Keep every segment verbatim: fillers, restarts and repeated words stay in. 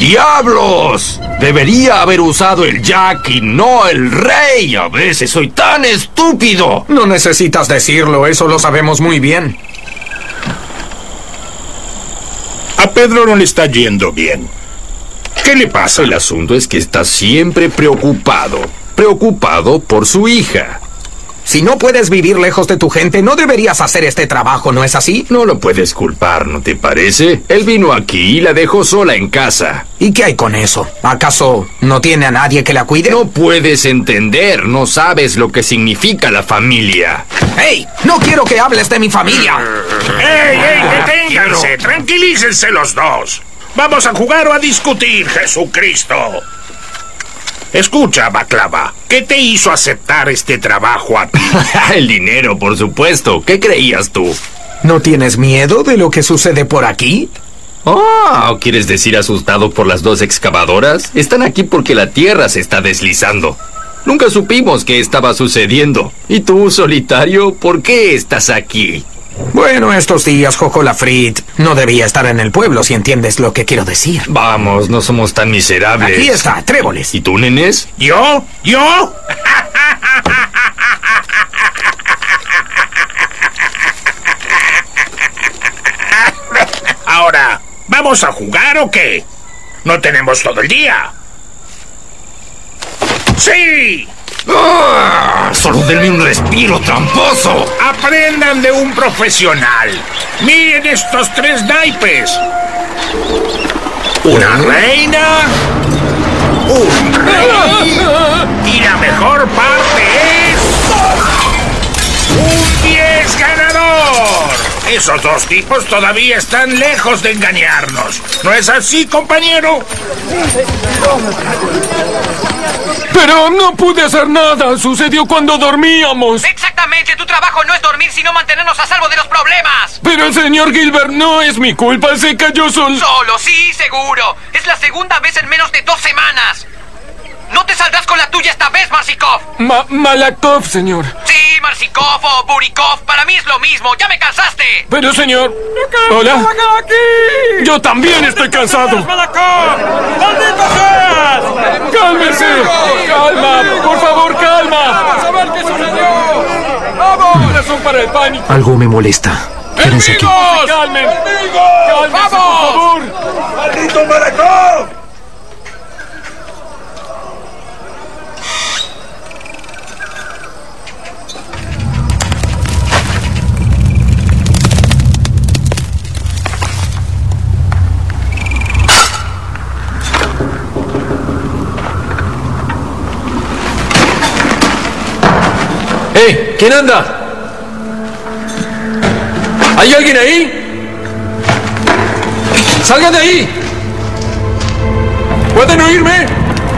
¡Diablos! Debería haber usado el Jack y no el Rey. A veces soy tan estúpido. No necesitas decirlo, eso lo sabemos muy bien. A Pedro no le está yendo bien. ¿Qué le pasa? El asunto es que está siempre preocupado. Preocupado por su hija. Si no puedes vivir lejos de tu gente, no deberías hacer este trabajo, ¿no es así? No lo puedes culpar, ¿no te parece? Él vino aquí y la dejó sola en casa. ¿Y qué hay con eso? ¿Acaso no tiene a nadie que la cuide? No puedes entender, no sabes lo que significa la familia. ¡Ey! ¡No quiero que hables de mi familia! ¡Ey, ey, deténganse! ¡Tranquilícense los dos! ¿Vamos a jugar o a discutir, Jesucristo? Escucha, Baklava, ¿qué te hizo aceptar este trabajo a ti? El dinero, por supuesto. ¿Qué creías tú? ¿No tienes miedo de lo que sucede por aquí? Oh, ¿quieres decir asustado por las dos excavadoras? Están aquí porque la tierra se está deslizando. Nunca supimos qué estaba sucediendo. ¿Y tú, solitario, por qué estás aquí? Bueno, estos días, Jojola Frit no debía estar en el pueblo, si entiendes lo que quiero decir. Vamos, no somos tan miserables. Aquí está, tréboles. ¿Y tú, nenes? ¿Yo? ¿Yo? Ahora, ¿vamos a jugar o qué? ¿No tenemos todo el día? ¡Sí! ¡Ah! ¡Solo denme un respiro, tramposo! Aprendan de un profesional. Miren estos tres naipes. Una reina, un rey y la mejor parte es un diez ganador. Esos dos tipos todavía están lejos de engañarnos. ¿No es así, compañero? Pero no pude hacer nada. Sucedió cuando dormíamos. Exactamente. Tu trabajo no es dormir, sino mantenernos a salvo de los problemas. Pero, señor Gilbert, no es mi culpa. Se cayó solo. Solo, sí, seguro. Es la segunda vez en menos de dos semanas. No te saldrás con la tuya esta vez, Marsikov. Ma Malaktov, señor. Sí, Marsikov o Burikov. Para mí es lo mismo. ¡Ya me cansaste! Pero, señor... ¿Hola? Yo también estoy cansado. ¡Maldito seas! ¡Cálmese! ¡Calma! ¡Por favor, calma! ¡Vamos a ver qué sucedió! ¡Vamos! Razón para el pánico. Algo me molesta. Quédense aquí. ¡Calmen! ¡Enemigos! ¡Cálmense, por favor! ¡Maldito Malakhov! ¡Eh! ¿Quién anda? ¿Hay alguien ahí? ¡Salgan de ahí! ¿Pueden oírme?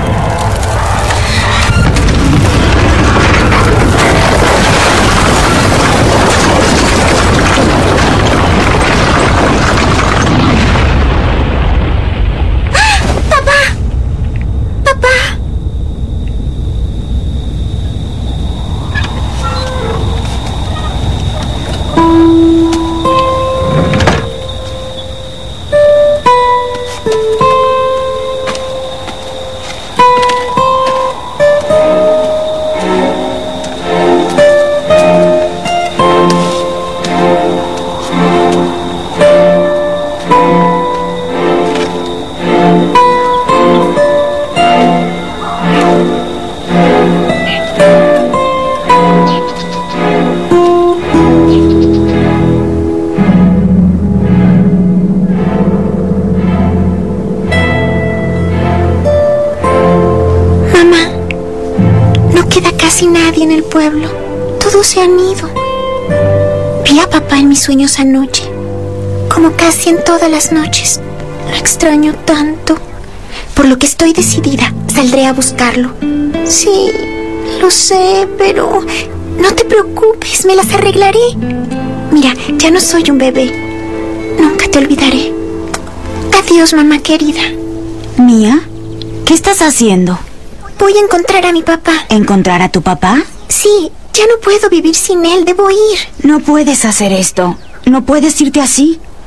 En el pueblo, todos se han ido. Vi a papá en mis sueños anoche, como casi en todas las noches. Lo extraño tanto, por lo que estoy decidida. Saldré a buscarlo. Sí, lo sé, pero no te preocupes, me las arreglaré. Mira, ya no soy un bebé. Nunca te olvidaré. Adiós, mamá querida. Mía, ¿qué estás haciendo? Voy a encontrar a mi papá. ¿Encontrar a tu papá? Sí, ya no puedo vivir sin él, debo ir. No puedes hacer esto. No puedes irte así.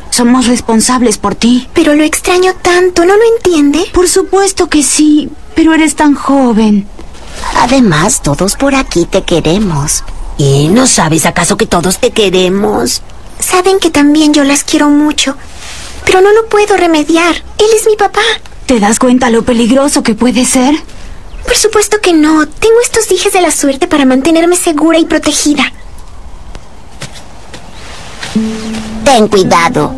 Somos responsables por ti. Pero lo extraño tanto, ¿no lo entiende? Por supuesto que sí, pero eres tan joven. Además, todos por aquí te queremos. ¿Y no sabes acaso que todos te queremos? Saben que también yo las quiero mucho, pero no lo puedo remediar. Él es mi papá. ¿Te das cuenta lo peligroso que puede ser? Por supuesto que no. Tengo estos dijes de la suerte para mantenerme segura y protegida. Ten cuidado.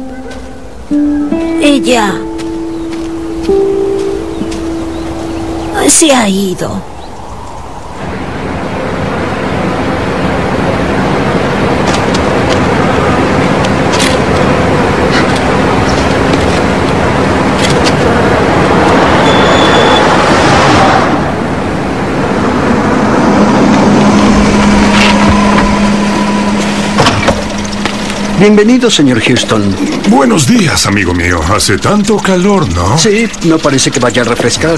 Ella se ha ido. Bienvenido, señor Houston. Buenos días, amigo mío. Hace tanto calor, ¿no? Sí, no parece que vaya a refrescar.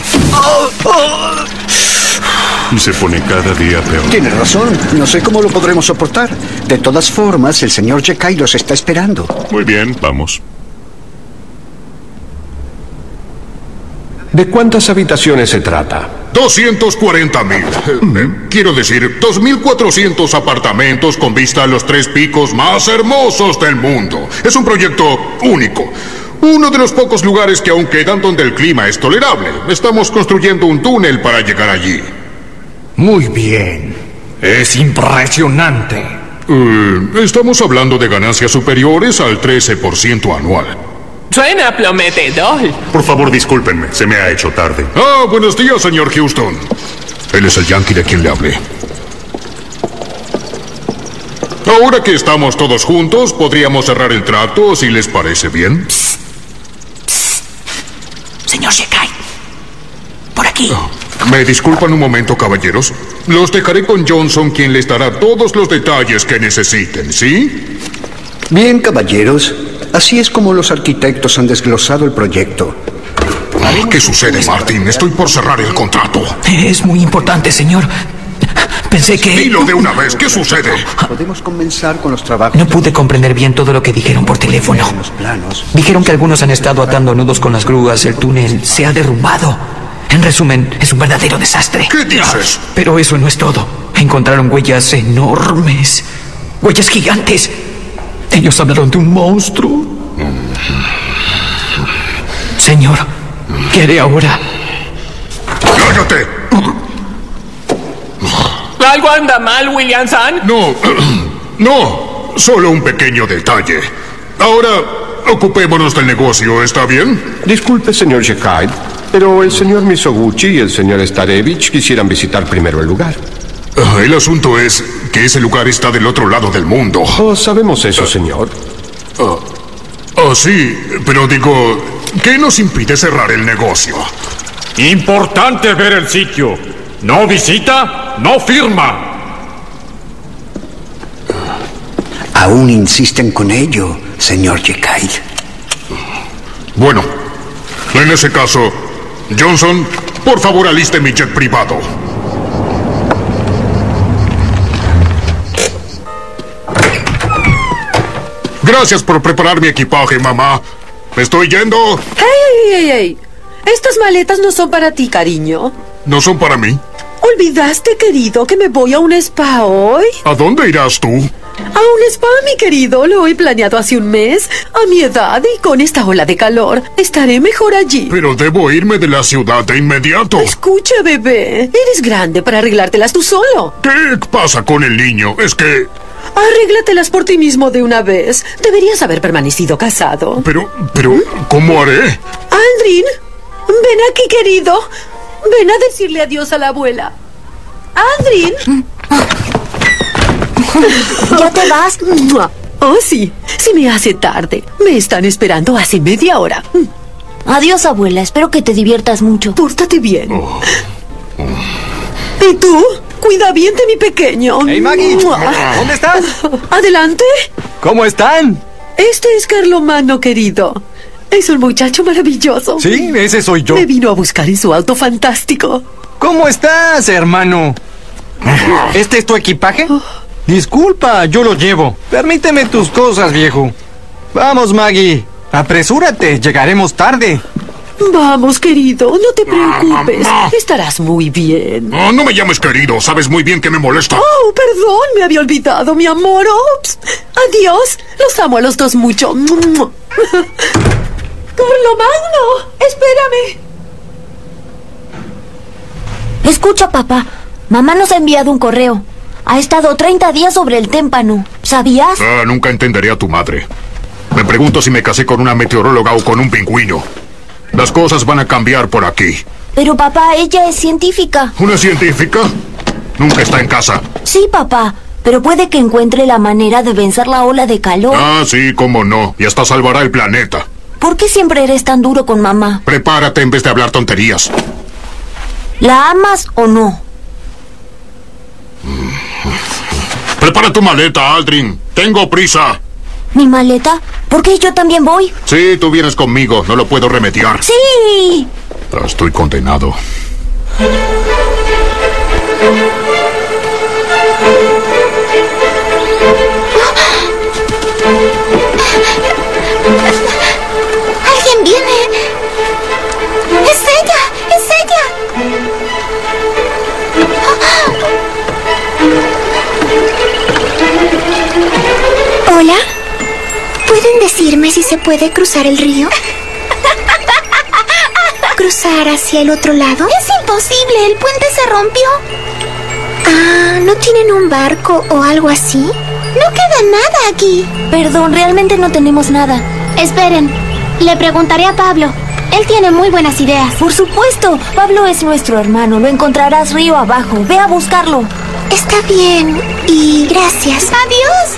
Se pone cada día peor. Tiene razón. No sé cómo lo podremos soportar. De todas formas, el señor Jekai los está esperando. Muy bien, vamos. ¿De cuántas habitaciones se trata? doscientos cuarenta mil. Eh, quiero decir, dos mil cuatrocientos apartamentos con vista a los tres picos más hermosos del mundo. Es un proyecto único. Uno de los pocos lugares que aún quedan donde el clima es tolerable. Estamos construyendo un túnel para llegar allí. Muy bien. Es impresionante. Eh, estamos hablando de ganancias superiores al trece por ciento anual. Suena prometedor. Por favor, discúlpenme, se me ha hecho tarde. Ah, buenos días, señor Houston. Él es el yankee de quien le hablé. Ahora que estamos todos juntos, podríamos cerrar el trato, si les parece bien. Psst. Psst. Señor Jekai, por aquí. Oh, ¿me disculpan un momento, caballeros? Los dejaré con Johnson, quien les dará todos los detalles que necesiten, ¿sí? Bien, caballeros. Así es como los arquitectos han desglosado el proyecto. Oh, ¿qué sucede, Martin? Estoy por cerrar el contrato. Es muy importante, señor. Pensé que... Dilo de una vez, ¿qué sucede? Podemos comenzar con los trabajos... No pude comprender bien todo lo que dijeron por teléfono. Los planos. Dijeron que algunos han estado atando nudos con las grúas. El túnel se ha derrumbado. En resumen, es un verdadero desastre. ¿Qué dices? Pero eso no es todo. Encontraron huellas enormes. Huellas gigantes. Ellos hablaron de un monstruo. Señor, ¿qué haré ahora? ¡Cállate! ¿Algo anda mal, Williamson? No, no, solo un pequeño detalle. Ahora, ocupémonos del negocio, ¿está bien? Disculpe, señor Jekai, pero el señor Misoguchi y el señor Starevich quisieran visitar primero el lugar. Uh, el asunto es que ese lugar está del otro lado del mundo. Oh, sabemos eso, señor. Oh, oh, sí, pero digo, ¿qué nos impide cerrar el negocio? Importante ver el sitio. No visita, no firma. Aún insisten con ello, señor Jekai. Bueno, en ese caso, Johnson, por favor aliste mi jet privado. Gracias por preparar mi equipaje, mamá. ¿Me estoy yendo? ¡Hey, hey, hey! Estas maletas no son para ti, cariño. ¿No son para mí? ¿Olvidaste, querido, que me voy a un spa hoy? ¿A dónde irás tú? A un spa, mi querido. Lo he planeado hace un mes. A mi edad y con esta ola de calor, estaré mejor allí. Pero debo irme de la ciudad de inmediato. Escucha, bebé. Eres grande para arreglártelas tú solo. ¿Qué pasa con el niño? Es que... Arréglatelas por ti mismo de una vez. Deberías haber permanecido casado. Pero, pero, ¿cómo haré? Aldrin, ven aquí, querido. Ven a decirle adiós a la abuela. Aldrin. ¿Ya te vas? Oh, sí. Se me hace tarde. Me están esperando hace media hora. Adiós, abuela. Espero que te diviertas mucho. Pórtate bien. Oh. Oh. ¿Y tú? Cuida bien de mi pequeño. ¡Hey, Maggie! ¿Dónde estás? ¿Adelante? ¿Cómo están? Este es Carlomano, querido. Es un muchacho maravilloso. Sí, ese soy yo. Me vino a buscar en su auto fantástico. ¿Cómo estás, hermano? ¿Este es tu equipaje? Disculpa, yo lo llevo. Permíteme tus cosas, viejo. Vamos, Maggie. Apresúrate, llegaremos tarde. Vamos, querido, no te preocupes. Estarás muy bien. Oh, no me llames querido, sabes muy bien que me molesta. Oh, perdón, me había olvidado, mi amor. Ups. Adiós, los amo a los dos mucho. Carlo Magno, espérame. Escucha, papá. Mamá nos ha enviado un correo. Ha estado treinta días sobre el témpano. ¿Sabías? Ah, nunca entenderé a tu madre. Me pregunto si me casé con una meteoróloga o con un pingüino. Las cosas van a cambiar por aquí. Pero papá, ella es científica. ¿Una científica? Nunca está en casa. Sí, papá. Pero puede que encuentre la manera de vencer la ola de calor. Ah, sí, cómo no. Y hasta salvará el planeta. ¿Por qué siempre eres tan duro con mamá? Prepárate en vez de hablar tonterías. ¿La amas o no? Prepara tu maleta, Aldrin. Tengo prisa. ¿Mi maleta? ¿Por qué yo también voy? Sí, tú vienes conmigo. No lo puedo remediar. ¡Sí! Estoy condenado. ¡Alguien viene! ¡Es ella! ¡Es ella! ¿Hola? ¿Pueden decirme si se puede cruzar el río? ¿Cruzar hacia el otro lado? Es imposible, el puente se rompió. Ah, ¿no tienen un barco o algo así? No queda nada aquí. Perdón, realmente no tenemos nada. Esperen, le preguntaré a Pablo. Él tiene muy buenas ideas. Por supuesto, Pablo es nuestro hermano. Lo encontrarás río abajo. Ve a buscarlo. Está bien, y gracias. Adiós.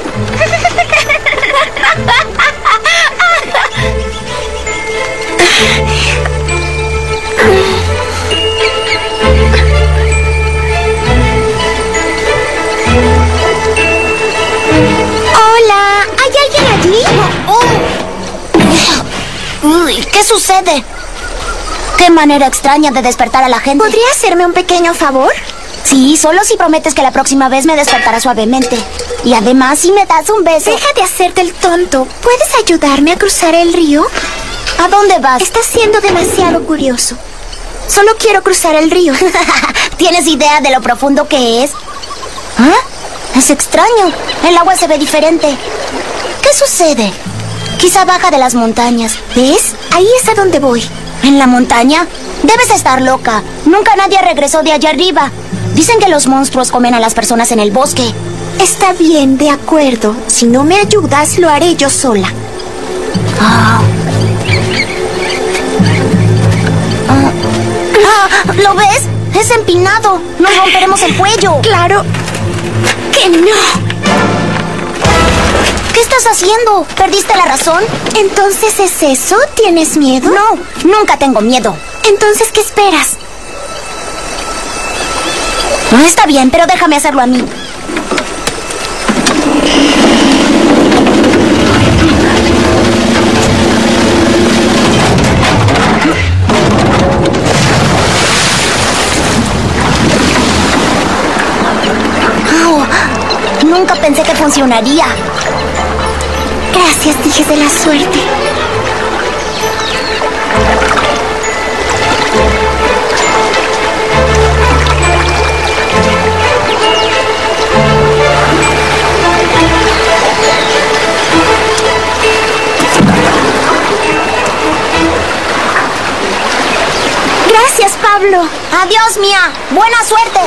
Hola, ¿hay alguien allí? Uy, ¿qué sucede? Qué manera extraña de despertar a la gente. ¿Podría hacerme un pequeño favor? Sí, solo si prometes que la próxima vez me despertarás suavemente. Y además, si me das un beso. Deja de hacerte el tonto. ¿Puedes ayudarme a cruzar el río? ¿A dónde vas? Estás siendo demasiado curioso. Solo quiero cruzar el río. ¿Tienes idea de lo profundo que es? ¿Ah? Es extraño. El agua se ve diferente. ¿Qué sucede? Quizá baja de las montañas. ¿Ves? Ahí es a donde voy. ¿En la montaña? Debes estar loca. Nunca nadie regresó de allá arriba. Dicen que los monstruos comen a las personas en el bosque. Está bien, de acuerdo. Si no me ayudas, lo haré yo sola. Ah. Ah. Ah, ¿lo ves? Es empinado. Nos romperemos el cuello. Claro que no. ¿Qué estás haciendo? ¿Perdiste la razón? ¿Entonces es eso? ¿Tienes miedo? No, nunca tengo miedo. Entonces, ¿qué esperas? No está bien, pero déjame hacerlo a mí. Oh, nunca pensé que funcionaría. Gracias, dijes de la suerte. Gracias, Pablo. Adiós, Mía. Buena suerte.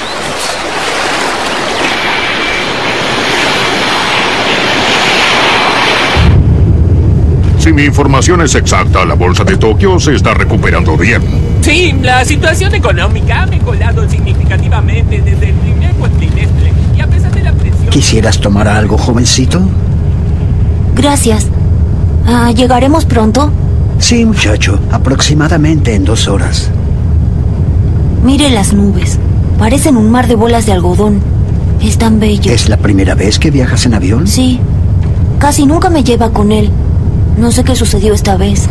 Si mi información es exacta, la bolsa de Tokio se está recuperando bien. Sí, la situación económica ha mejorado significativamente desde el primer cuatrimestre. Y a pesar de la presión... ¿Quisieras tomar algo, jovencito? Gracias. Ah, ¿llegaremos pronto? Sí, muchacho. Aproximadamente en dos horas. Mire las nubes. Parecen un mar de bolas de algodón. Es tan bello. ¿Es la primera vez que viajas en avión? Sí. Casi nunca me lleva con él. No sé qué sucedió esta vez.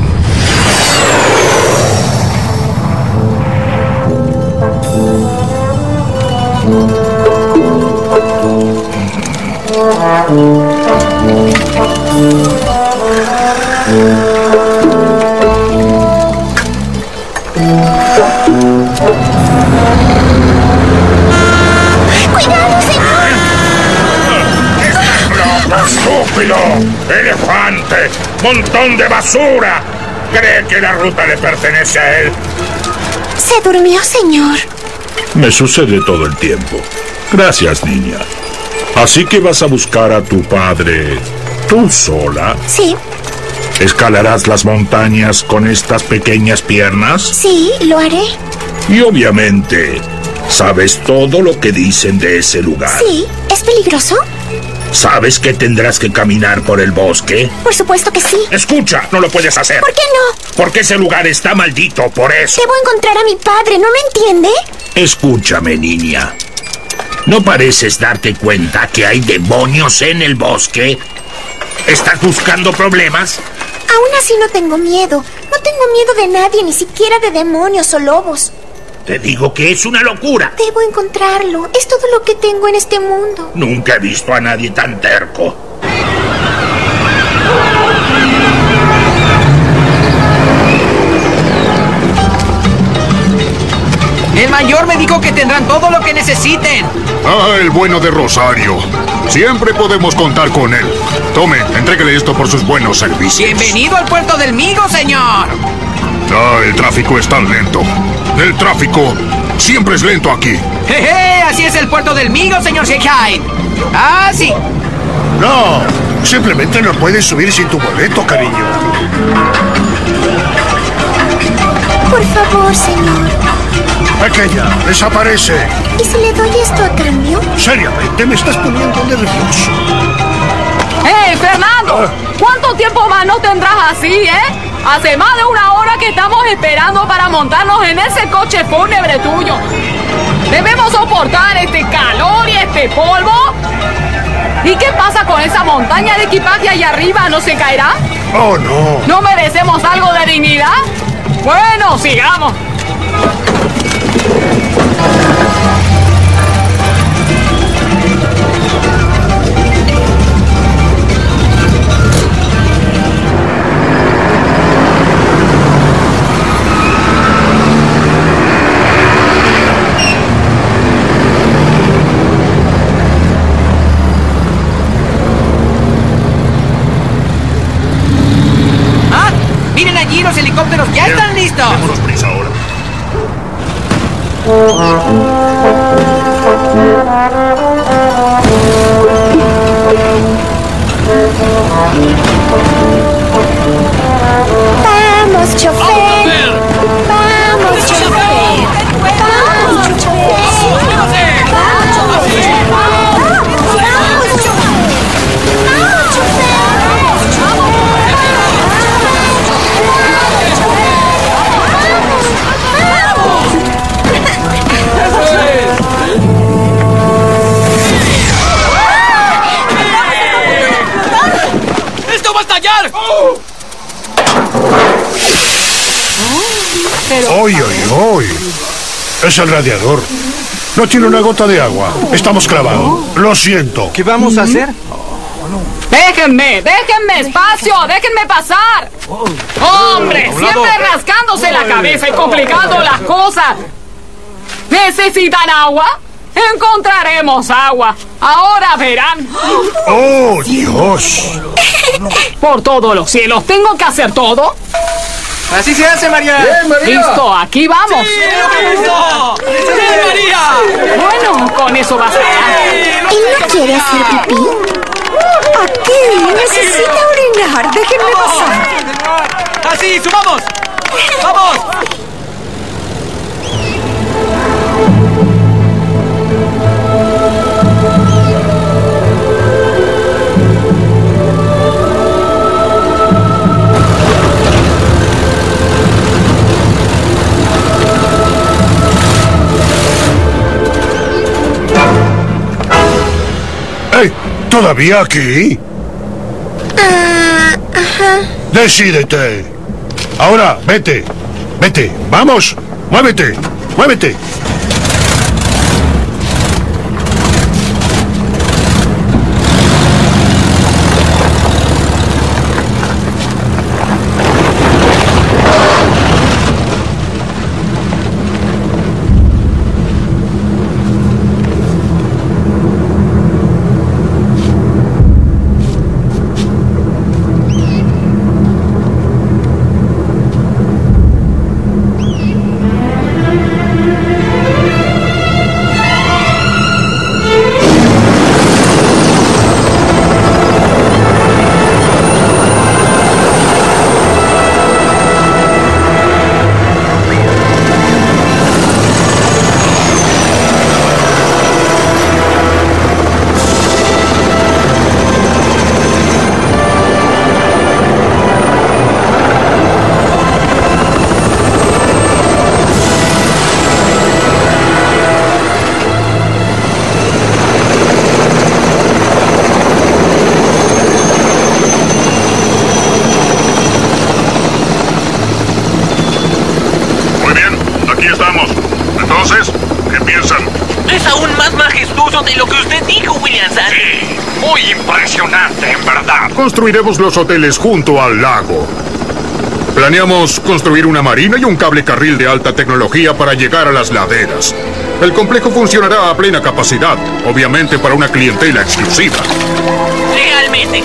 ¡Cuidado, señor! ¡Estás loco, estúpido! ¡Elefante! ¡Montón de basura! ¿Cree que la ruta le pertenece a él? Se durmió, señor. Me sucede todo el tiempo. Gracias, niña. Así que vas a buscar a tu padre tú sola. Sí. ¿Escalarás las montañas con estas pequeñas piernas? Sí, lo haré. Y obviamente, ¿sabes todo lo que dicen de ese lugar? Sí. ¿Es peligroso? ¿Sabes que tendrás que caminar por el bosque? Por supuesto que sí. Escucha, no lo puedes hacer. ¿Por qué no? Porque ese lugar está maldito, por eso. Debo encontrar a mi padre, ¿no lo entiende? Escúchame, niña. ¿No pareces darte cuenta que hay demonios en el bosque? ¿Estás buscando problemas? Aún así no tengo miedo. No tengo miedo de nadie, ni siquiera de demonios o lobos. Te digo que es una locura. Debo encontrarlo. Es todo lo que tengo en este mundo. Nunca he visto a nadie tan terco. El mayor me dijo que tendrán todo lo que necesiten. Ah, el bueno de Rosario. Siempre podemos contar con él. Tome, entréguele esto por sus buenos servicios. Bienvenido al puerto del Migo, señor. Ah, el tráfico es tan lento. El tráfico siempre es lento aquí. Jeje, así es el puerto del Migo, señor Sheikhain. Ah, sí. No, simplemente no puedes subir sin tu boleto, cariño. Por favor, señor. Pequeña, desaparece. ¿Y si le doy esto a cambio? Seriamente, me estás poniendo nervioso. ¡Hey, Fernando! ¿Cuánto tiempo más no tendrás así, eh? Hace más de una hora que estamos esperando para montarnos en ese coche fúnebre tuyo. ¿Debemos soportar este calor y este polvo? ¿Y qué pasa con esa montaña de equipaje allá arriba? ¿No se caerá? Oh, no. ¿No merecemos algo de dignidad? Bueno, sigamos. ¿Ah? Miren allí, los helicópteros ya están listos. Démonos prisa ahora. Vamos, chofer. Vamos, chofer. Vamos, chofer. ¡Esto va a estallar! ¡Oy, oy, oy! Es el radiador. No tiene una gota de agua. Estamos clavados. Lo siento. ¿Qué vamos a hacer? ¡Déjenme! ¡Déjenme espacio! ¡Déjenme pasar! ¡Hombre! Siempre rascándose la cabeza y complicando las cosas. ¿Necesitan agua? Encontraremos agua. Ahora verán. ¡Oh, Dios! Por todos los cielos, ¿tengo que hacer todo? Así se hace, María. Bien, María. Listo, aquí vamos. ¡Sí, eso! ¡Sí, María! Bueno, con eso bastará. ¿Él no quiere hacer pipí? Aquí necesita orinar. Déjenme pasar. ¡Así, subamos! ¡Vamos! ¡Ey! ¿Todavía aquí? Ah, ajá. ¡Decídete! Ahora, vete. Vete. ¡Vamos! ¡Muévete! ¡Muévete! es aún más majestuoso de lo que usted dijo, Williamson. Sí, muy impresionante, en verdad. Construiremos los hoteles junto al lago. Planeamos construir una marina y un cable carril de alta tecnología para llegar a las laderas. El complejo funcionará a plena capacidad, obviamente para una clientela exclusiva. Realmente.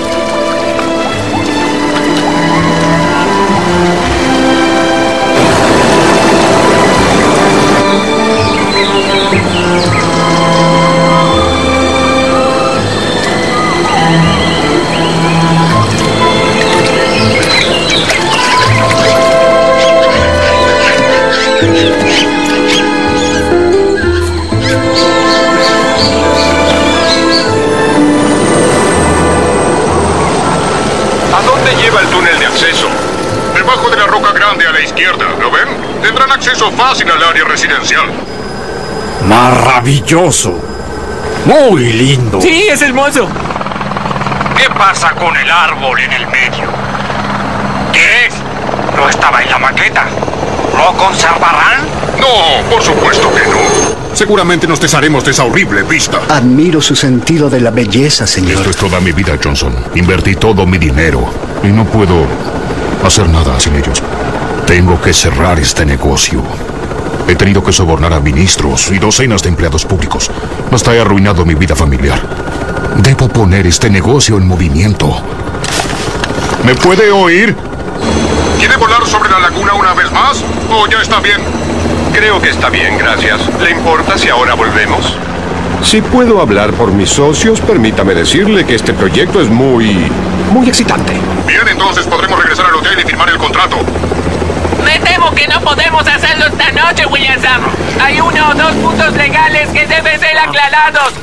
El túnel de acceso. Debajo de la roca grande a la izquierda, ¿lo ven? Tendrán acceso fácil al área residencial. Maravilloso. Muy lindo. Sí, es hermoso. ¿Qué pasa con el árbol en el medio? ¿Qué es? ¿No estaba en la maqueta? ¿Lo conservarán? No, por supuesto que no. Seguramente nos desharemos de esa horrible vista. Admiro su sentido de la belleza, señor. Esto es toda mi vida, Johnson. Invertí todo mi dinero y no puedo hacer nada sin ellos. Tengo que cerrar este negocio. He tenido que sobornar a ministros y docenas de empleados públicos. Hasta he arruinado mi vida familiar. Debo poner este negocio en movimiento. ¿Me puede oír? ¿Quiere volar sobre la laguna una vez más? ¿O ya está bien? Creo que está bien, gracias. ¿Le importa si ahora volvemos? Si puedo hablar por mis socios, permítame decirle que este proyecto es muy... muy excitante. Bien, entonces podremos regresar al hotel y firmar el contrato. Me temo que no podemos hacerlo esta noche, Williamson. Hay uno o dos puntos legales que deben ser aclarados.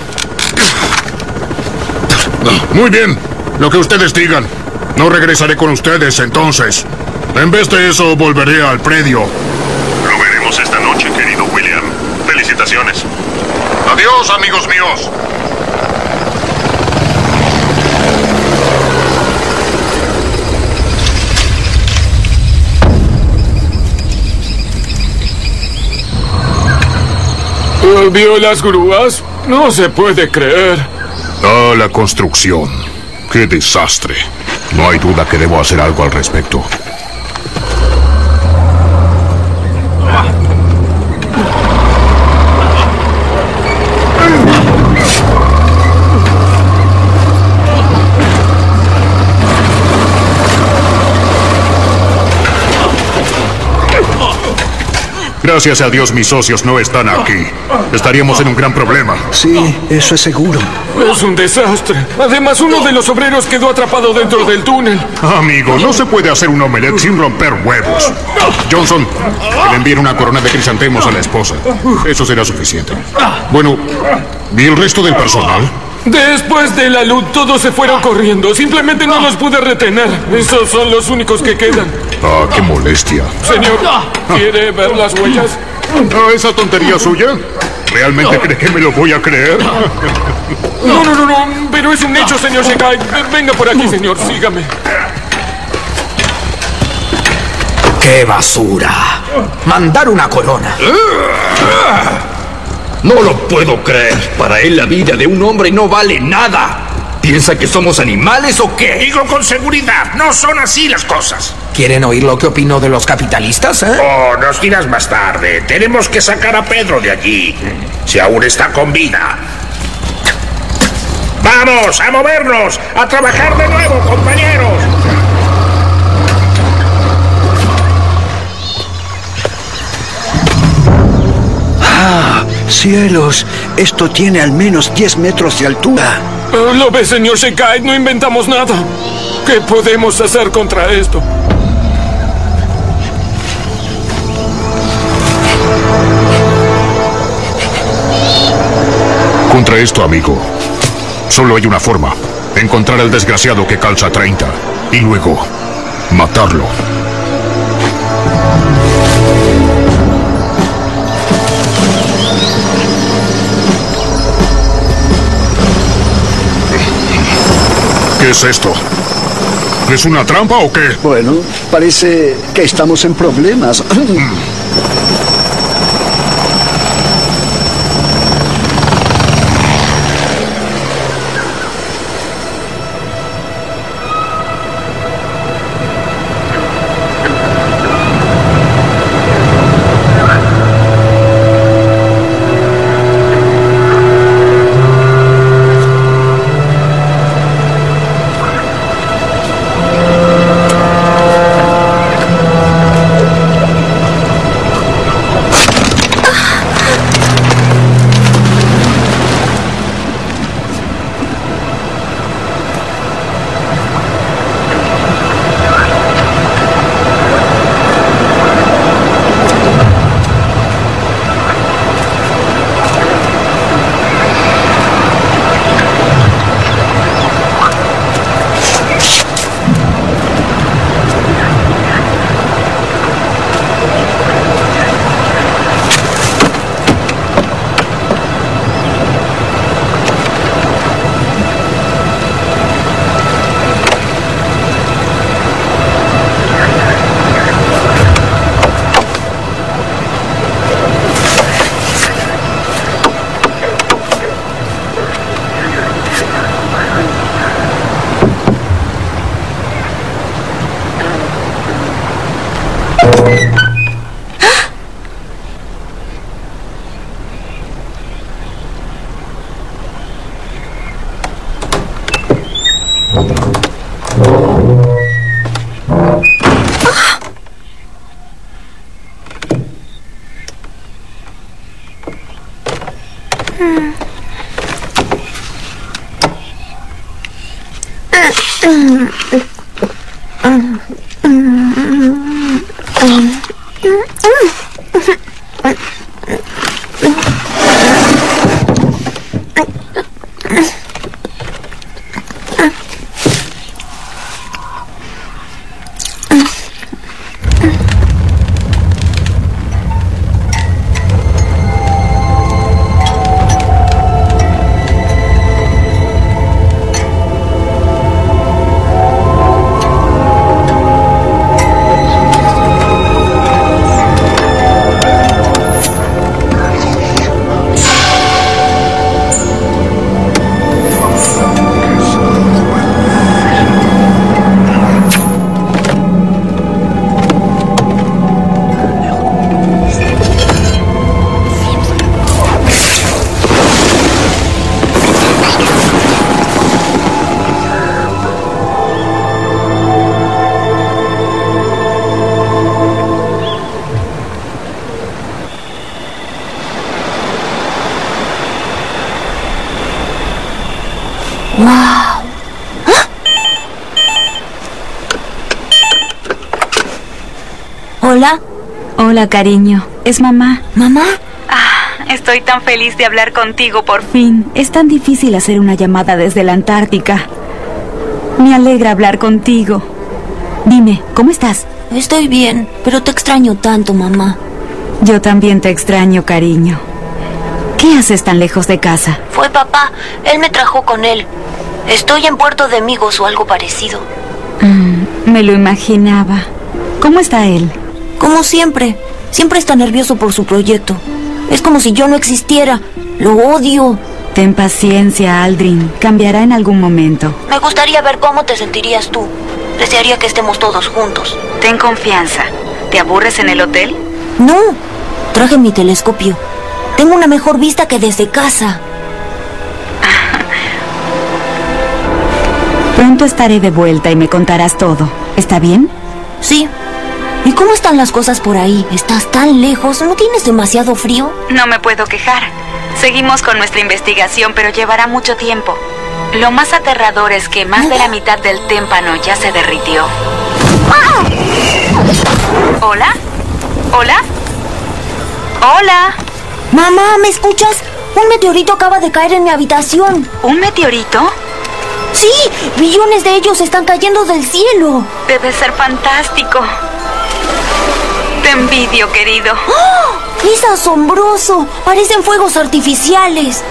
Muy bien, lo que ustedes digan. No regresaré con ustedes, entonces. En vez de eso, volveré al predio. Lo veremos esta noche, querido William. Felicitaciones. Adiós, amigos míos. ¿Vio las grúas? No se puede creer. Ah, la construcción. ¡Qué desastre! No hay duda que debo hacer algo al respecto. Gracias a Dios mis socios no están aquí. Estaríamos en un gran problema. Sí, eso es seguro. Es un desastre. Además, uno de los obreros quedó atrapado dentro del túnel. Amigo, no se puede hacer un omelette sin romper huevos. Johnson, que le envíen una corona de crisantemos a la esposa. Eso será suficiente. Bueno, ¿y el resto del personal? Después de la luz, todos se fueron corriendo. Simplemente no los pude retener. Esos son los únicos que quedan. Ah, qué molestia. Señor, ¿quiere ver las huellas? Ah, ¿esa tontería suya? ¿Realmente cree que me lo voy a creer? No, no, no, no, pero es un hecho, señor Shekai. Venga por aquí, señor, sígame. ¡Qué basura! Mandar una corona. No lo puedo creer. Para él la vida de un hombre no vale nada. ¿Piensa que somos animales o qué? Digo con seguridad, no son así las cosas. ¿Quieren oír lo que opino de los capitalistas, eh? Oh, nos dirás más tarde. Tenemos que sacar a Pedro de allí. Si aún está con vida. ¡Vamos, a movernos! ¡A trabajar de nuevo, compañeros! ¡Ah! ¡Cielos! Esto tiene al menos diez metros de altura. Uh, ¿Lo ve, señor Shekai? No inventamos nada. ¿Qué podemos hacer contra esto? Contra esto, amigo, solo hay una forma. Encontrar al desgraciado que calza treinta y luego matarlo. ¿Qué es esto? ¿Es una trampa o qué? Bueno, parece que estamos en problemas. Hola. Hola, cariño. ¿Es mamá? ¿Mamá? Ah, estoy tan feliz de hablar contigo por fin. Es tan difícil hacer una llamada desde la Antártica. Me alegra hablar contigo. Dime, ¿cómo estás? Estoy bien, pero te extraño tanto, mamá. Yo también te extraño, cariño. ¿Qué haces tan lejos de casa? Fue papá. Él me trajo con él. Estoy en Puerto de Amigos o algo parecido. Mm, me lo imaginaba. ¿Cómo está él? Como siempre. Siempre está nervioso por su proyecto. Es como si yo no existiera. Lo odio. Ten paciencia, Aldrin. Cambiará en algún momento. Me gustaría ver cómo te sentirías tú. Desearía que estemos todos juntos. Ten confianza. ¿Te aburres en el hotel? No. Traje mi telescopio. Tengo una mejor vista que desde casa. Pronto estaré de vuelta y me contarás todo. ¿Está bien? Sí. ¿Y cómo están las cosas por ahí? ¿Estás tan lejos? ¿No tienes demasiado frío? No me puedo quejar. Seguimos con nuestra investigación, pero llevará mucho tiempo. Lo más aterrador es que más de la mitad del témpano ya se derritió. ¡Ah! ¿Hola? ¿Hola? ¿Hola? Mamá, ¿me escuchas? Un meteorito acaba de caer en mi habitación. ¿Un meteorito? Sí, billones de ellos están cayendo del cielo. Debe ser fantástico. Te envidio, querido. ¡Oh! ¡Es asombroso! Parecen fuegos artificiales.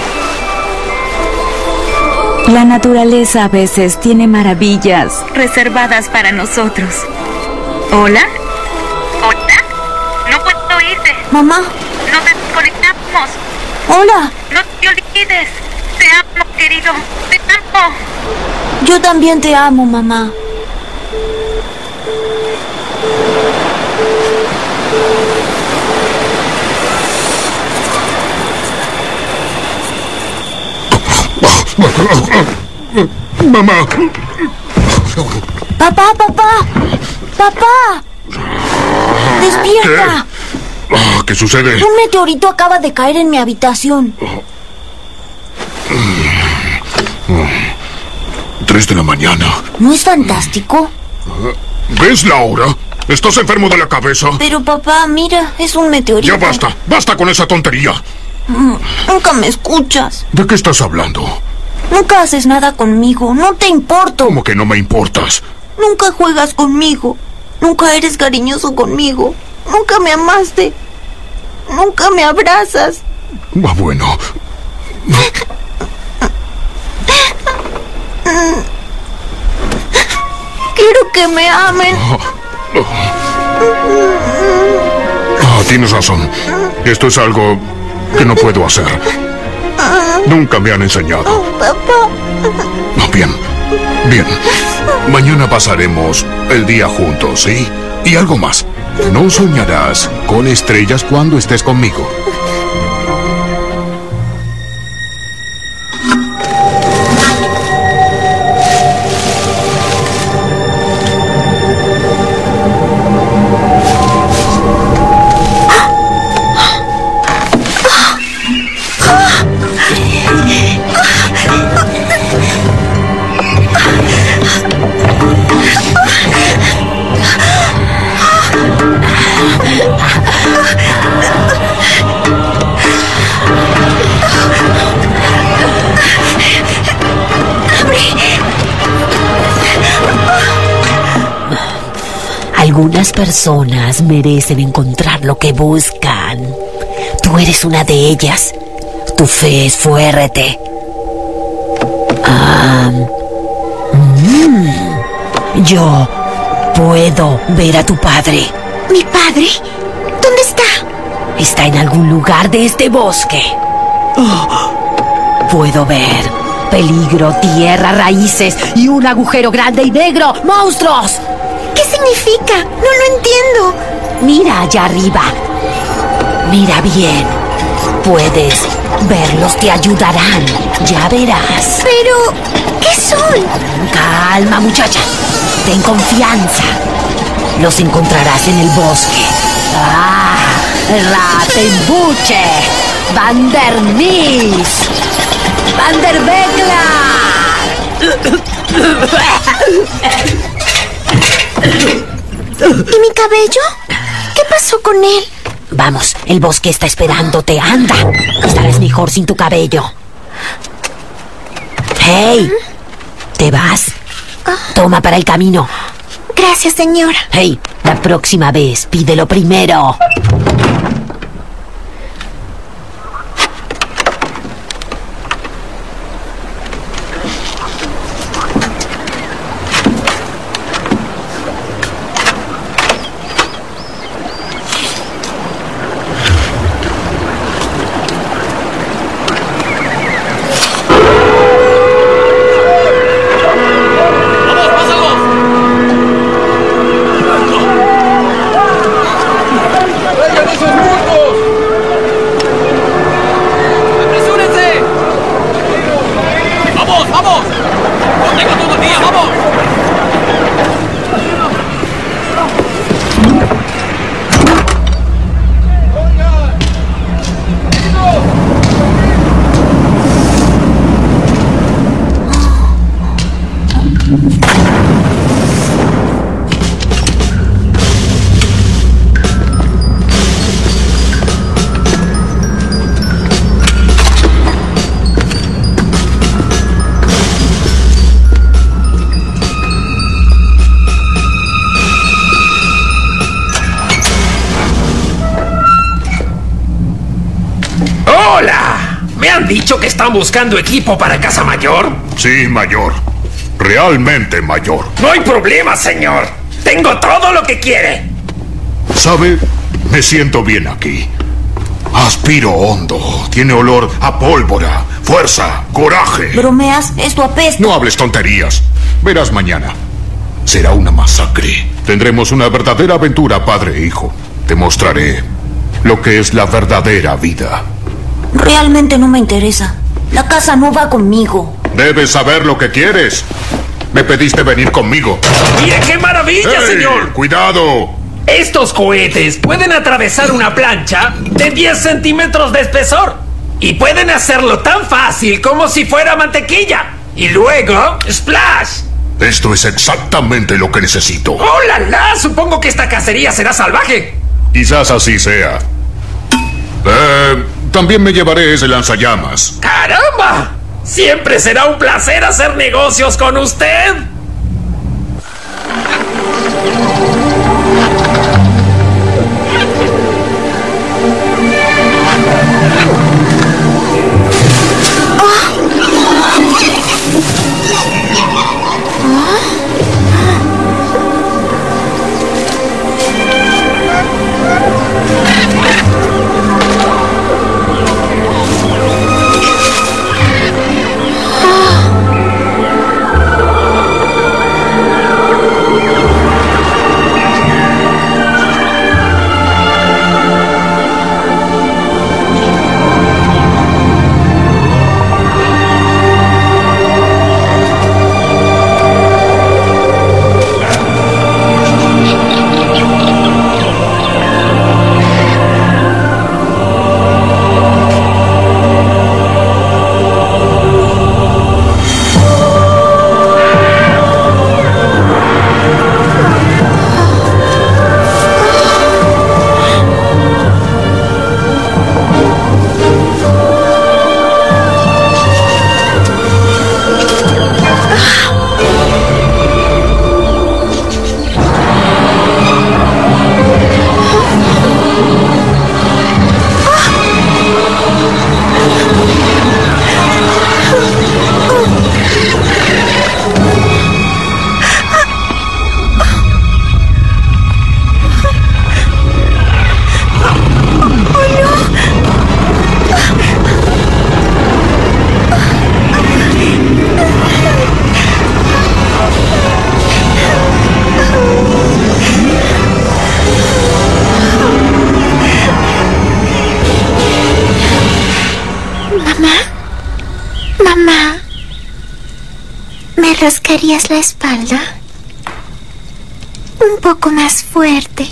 La naturaleza a veces tiene maravillas reservadas para nosotros. ¿Hola? ¿Hola? No puedo oírte. Mamá. Nos desconectamos. Hola. No te olvides. Te amo, querido. Te amo. Yo también te amo, mamá. Mamá. Papá, papá. Papá. Despierta. ¿Qué? ¿Qué sucede? Un meteorito acaba de caer en mi habitación. Tres de la mañana. ¿No es fantástico? ¿Ves la hora? ¿Estás enfermo de la cabeza? Pero papá, mira, es un meteorito. Ya basta, basta con esa tontería. Mm, nunca me escuchas. ¿De qué estás hablando? Nunca haces nada conmigo, no te importo. ¿Cómo que no me importas? Nunca juegas conmigo. Nunca eres cariñoso conmigo. Nunca me amaste. Nunca me abrazas. Ah, bueno. Quiero que me amen. Ah, tienes razón. Esto es algo que no puedo hacer. Nunca me han enseñado. Papá. Bien, bien. Mañana pasaremos el día juntos, ¿sí? Y algo más. No soñarás con estrellas cuando estés conmigo. Algunas personas merecen encontrar lo que buscan. Tú eres una de ellas. Tu fe es fuerte. Ah, mm, yo puedo ver a tu padre. ¿Mi padre? ¿Dónde está? Está en algún lugar de este bosque. Oh, puedo ver peligro, tierra, raíces y un agujero grande y negro. ¡Monstruos! ¿Qué significa? No lo entiendo. Mira allá arriba. Mira bien. Puedes verlos, te ayudarán. Ya verás. Pero, ¿qué son? Calma, muchacha. Ten confianza. Los encontrarás en el bosque. ¡Ah! ¡Ratenbuche! ¡Vandermees! ¡Vanderbekla! ¿Y mi cabello? ¿Qué pasó con él? Vamos, el bosque está esperándote. ¡Anda! Estarás mejor sin tu cabello. ¡Hey! ¿Te vas? Toma para el camino. Gracias, señora. ¡Hey! La próxima vez, pídelo primero. ¡Hola! ¿Me han dicho que están buscando equipo para Casa Mayor? Sí, mayor. Realmente mayor. No hay problema, señor. Tengo todo lo que quiere. ¿Sabe? Me siento bien aquí. Aspiro hondo. Tiene olor a pólvora, fuerza, coraje. ¿Bromeas? Esto apesta. No hables tonterías. Verás mañana. Será una masacre. Tendremos una verdadera aventura, padre e hijo. Te mostraré lo que es la verdadera vida. Realmente no me interesa. La casa no va conmigo. Debes saber lo que quieres. Me pediste venir conmigo. ¡Mire qué maravilla, ¡Hey! señor! ¡Cuidado! Estos cohetes pueden atravesar una plancha de diez centímetros de espesor. Y pueden hacerlo tan fácil como si fuera mantequilla. Y luego, ¡splash! Esto es exactamente lo que necesito. ¡Oh, la, la! Supongo que esta cacería será salvaje. Quizás así sea. Eh, también me llevaré ese lanzallamas. ¡Caramba! Siempre será un placer hacer negocios con usted. Mamá, ¿me rascarías la espalda? Un poco más fuerte.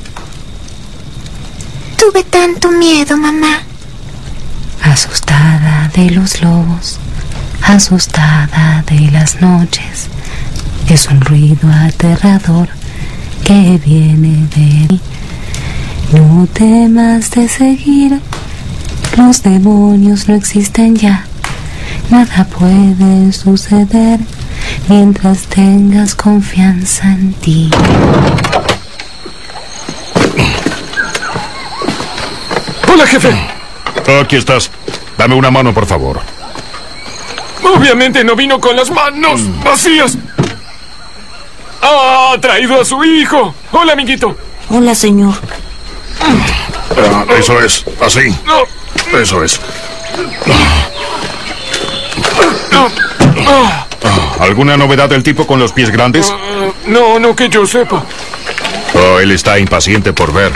Tuve tanto miedo, mamá. Asustada de los lobos, asustada de las noches, es un ruido aterrador que viene de mí. No temas de seguir, los demonios no existen ya. Nada puede suceder mientras tengas confianza en ti. Hola, jefe. Aquí estás. Dame una mano, por favor. Obviamente no vino con las manos vacías. Ha traído a su hijo. Hola, amiguito. Hola, señor. Ah, eso es. Así. Eso es. Ah, ¿alguna novedad del tipo con los pies grandes? Uh, no, no que yo sepa. Oh, él está impaciente por ver.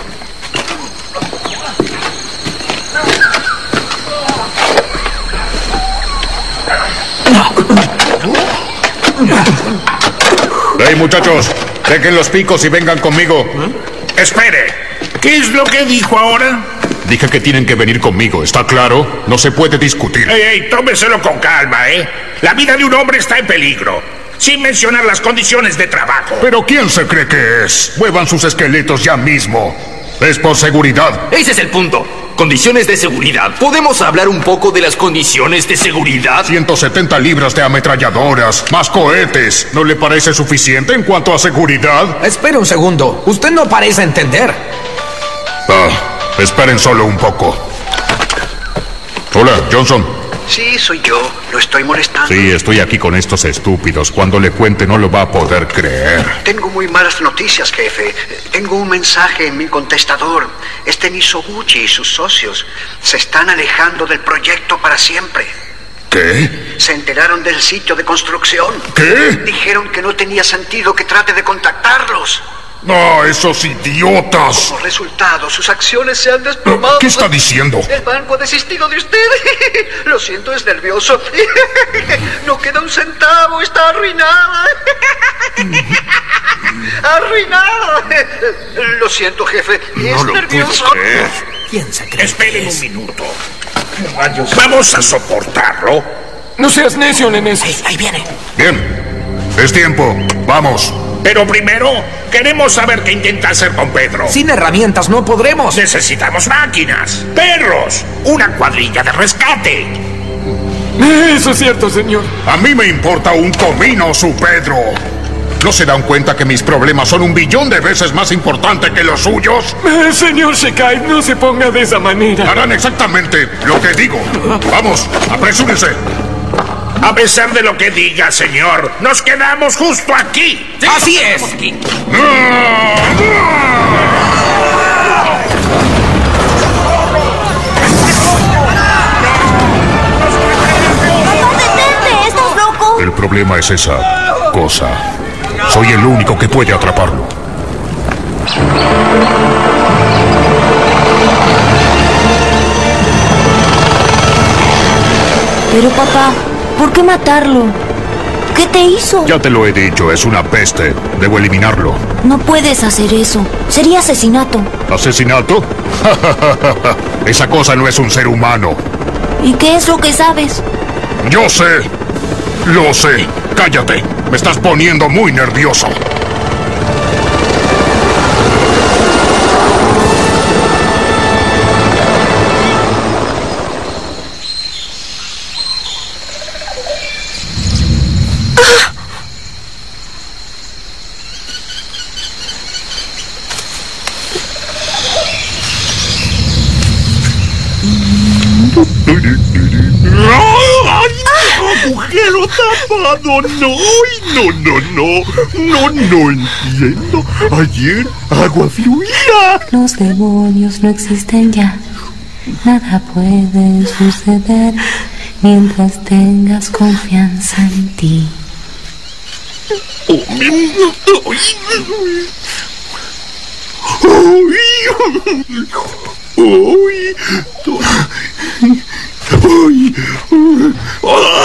Hey, muchachos, dejen los picos y vengan conmigo. Espere, ¿qué es lo que dijo ahora? Dije que tienen que venir conmigo, ¿está claro? No se puede discutir. Ey, ey, tómeselo con calma, ¿eh? La vida de un hombre está en peligro, sin mencionar las condiciones de trabajo. ¿Pero quién se cree que es? Muevan sus esqueletos ya mismo. Es por seguridad. Ese es el punto. Condiciones de seguridad. ¿Podemos hablar un poco de las condiciones de seguridad? ciento setenta libras de ametralladoras, más cohetes. ¿No le parece suficiente en cuanto a seguridad? Espera un segundo. Usted no parece entender. Ah, esperen solo un poco. Hola, Johnson. Sí, soy yo. Lo estoy molestando. Sí, estoy aquí con estos estúpidos. Cuando le cuente no lo va a poder creer. Tengo muy malas noticias, jefe. Tengo un mensaje en mi contestador. Este Misoguchi y sus socios se están alejando del proyecto para siempre. ¿Qué? Se enteraron del sitio de construcción. ¿Qué? Dijeron que no tenía sentido que trate de contactarlos. ¡No, esos idiotas! Como resultado, sus acciones se han desplomado. ¿Qué está diciendo? El banco ha desistido de usted. Lo siento, es nervioso. No queda un centavo, está arruinada. Arruinada. Lo siento, jefe. Es No lo nervioso. puedo creer. ¿Quién se cree? Esperen un minuto. Vamos a soportarlo. No seas necio, Nenes. Hey, ahí viene. Bien. Es tiempo. Vamos. Pero primero, queremos saber qué intenta hacer con Pedro. Sin herramientas no podremos. Necesitamos máquinas, perros, una cuadrilla de rescate. Eso es cierto, señor. A mí me importa un comino su Pedro. ¿No se dan cuenta que mis problemas son un billón de veces más importantes que los suyos? Eh, señor Shekai, no se ponga de esa manera. Harán exactamente lo que digo. Vamos, apresúrense. A pesar de lo que diga, señor, nos quedamos justo aquí. Sí, así es. Aquí. ¡Detente! ¿Estás loco? El problema es esa cosa. Soy el único que puede atraparlo. Pero papá, ¿por qué matarlo? ¿Qué te hizo? Ya te lo he dicho, es una peste. Debo eliminarlo. No puedes hacer eso. Sería asesinato. ¿Asesinato? Esa cosa no es un ser humano. ¿Y qué es lo que sabes? Yo sé. Lo sé. Cállate. Me estás poniendo muy nervioso. ¡Agujero tapado! ¡No! ¡No, no, no! ¡No, no entiendo! Ayer agua fluía. Los demonios no existen ya. Nada puede suceder mientras tengas confianza en ti. ¡Uy! ¡Uy! ¡Uy!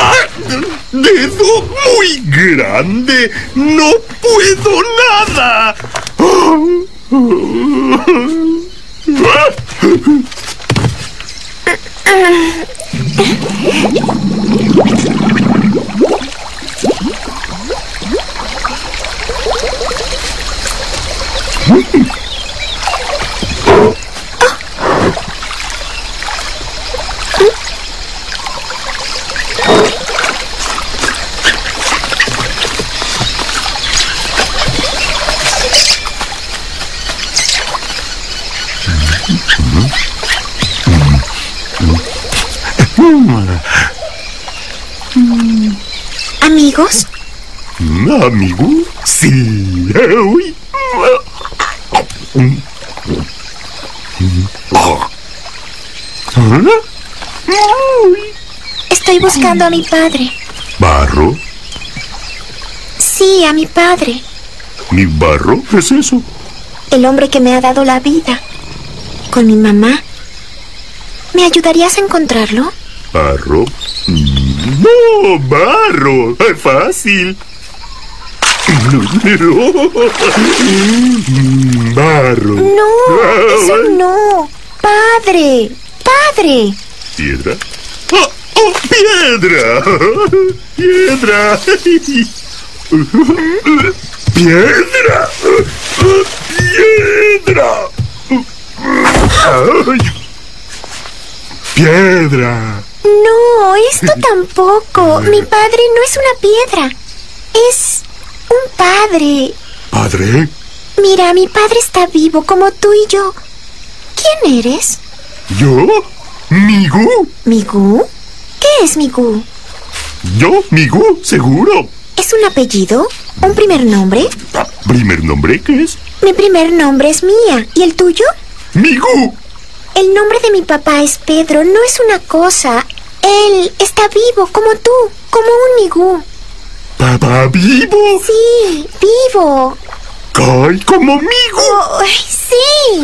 dedo muy grande. No puedo nada. ¿Amigos? ¿Amigo? Sí. Uy. Estoy buscando a mi padre. ¿Barro? Sí, a mi padre. ¿Mi barro? ¿Qué es eso? El hombre que me ha dado la vida. Con mi mamá. ¿Me ayudarías a encontrarlo? ¿Barro? No, barro. Es fácil. Barro. No, eso no. Padre. Padre. ¿Piedra? ¡Oh, oh, piedra! ¡Piedra! ¡Piedra! ¡Piedra! Ay. ¡Piedra! No, esto tampoco. Mi padre no es una piedra. Es un padre. ¿Padre? Mira, mi padre está vivo como tú y yo. ¿Quién eres? ¿Yo? ¿Migu? ¿Migu? ¿Qué es Migu? ¿Yo? ¿Migu? ¿Seguro? ¿Es un apellido? ¿Un primer nombre? ¿Primer nombre? ¿Qué es? Mi primer nombre es Mía. ¿Y el tuyo? ¡Migu! El nombre de mi papá es Pedro. No es una cosa. Él está vivo como tú. Como un Migu. ¿Papá vivo? Sí, vivo. ¡Ay, como Migu! Oh, ¡sí!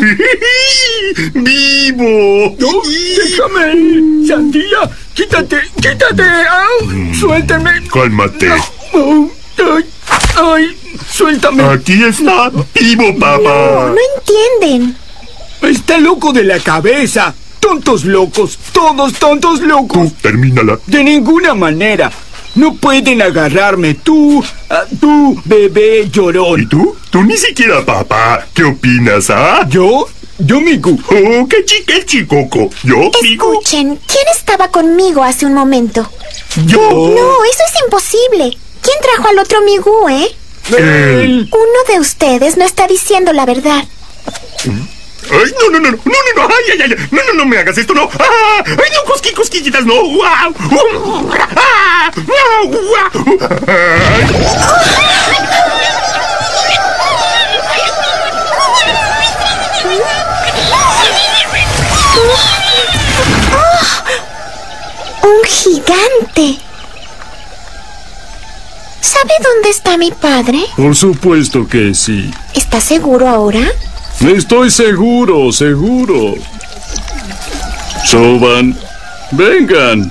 ¡Vivo! No, déjame, Sandía. Quítate, quítate. ¡Ay, suéltame! Cálmate. Oh, ay, ay, suéltame. Aquí está, vivo, papá. No, no entienden. Está loco de la cabeza. Tontos locos, todos tontos locos. Tú, termínala. De ninguna manera. No pueden agarrarme. Tú, uh, tú, bebé llorón. ¿Y tú? Tú ni siquiera papá. ¿Qué opinas, ah? ¿Yo? Yo, Migu. Oh, qué chica el chicoco. ¿Yo, Migu? Escuchen, ¿quién estaba conmigo hace un momento? ¿Yo? No, eso es imposible. ¿Quién trajo al otro Migu, eh? Él. Uno de ustedes no está diciendo la verdad. ¡Ay, no, no, no, no, no, no! ¡Ay, ay, ay! ¡No, no, no me hagas esto, no! ¡Ah! ¡Ay, no, cosqui, cosquillitas, no! ¡Guau! ¡Ah! ¡Guau, guau! ¡Oh! ¡Un gigante! ¿Sabe dónde está mi padre? Por supuesto que sí. ¿Está seguro ahora? Estoy seguro, seguro. Suban. Vengan.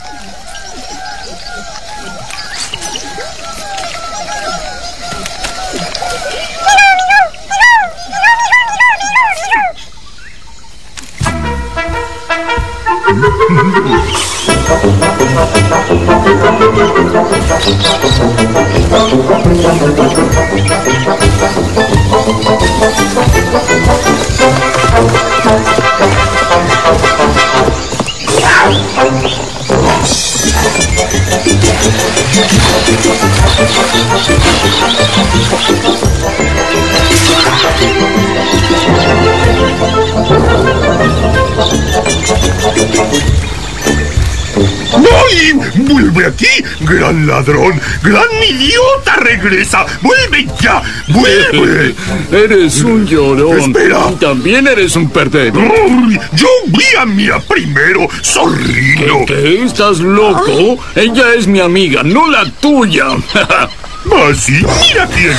¡Ay! ¡Vuelve aquí! ¡Gran ladrón! ¡Gran idiota! ¡Regresa! ¡Vuelve ya! ¡Vuelve! Eres un llorón. ¡Espera! Y también eres un perdedor. ¡Ay! ¡Yo vi a Mía primero! ¡Zorrino! ¿Qué, ¿Qué? ¿Estás loco? Ay. Ella es mi amiga, no la tuya. ¿Ah, sí? ¡Mira quién!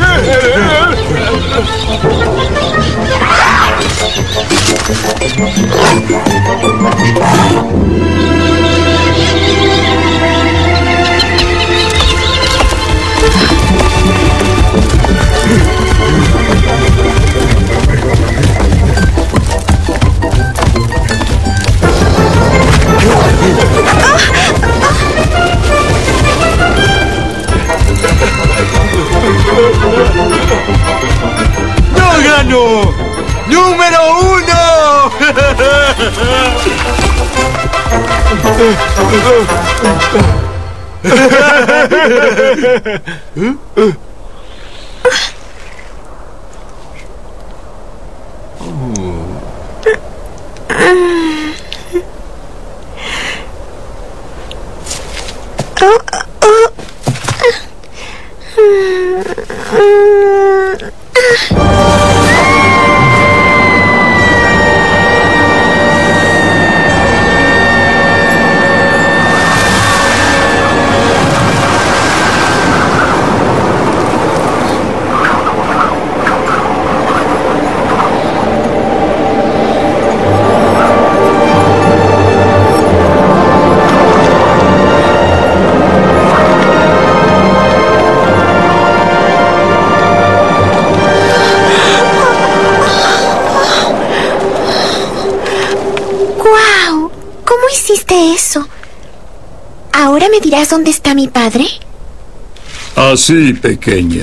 ¡No ganó! ¡Número uno! Eso. ¿Ahora me dirás dónde está mi padre? Así, pequeña.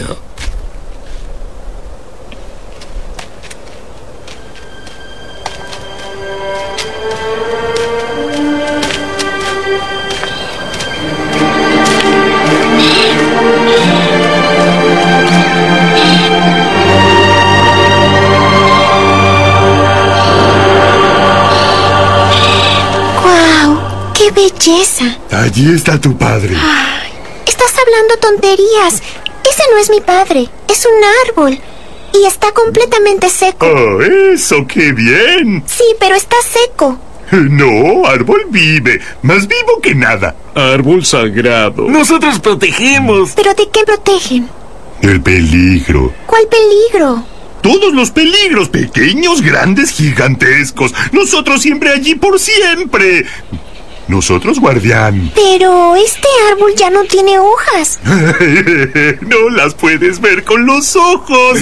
¡Qué belleza! Allí está tu padre. Ay, estás hablando tonterías. Ese no es mi padre. Es un árbol. Y está completamente seco. ¡Oh, eso! ¡Qué bien! Sí, pero está seco. No, árbol vive. Más vivo que nada. Árbol sagrado. Nosotros protegemos. ¿Pero de qué protegen? El peligro. ¿Cuál peligro? Todos los peligros, pequeños, grandes, gigantescos. Nosotros siempre allí por siempre. Nosotros, guardián. Pero este árbol ya no tiene hojas. No las puedes ver con los ojos.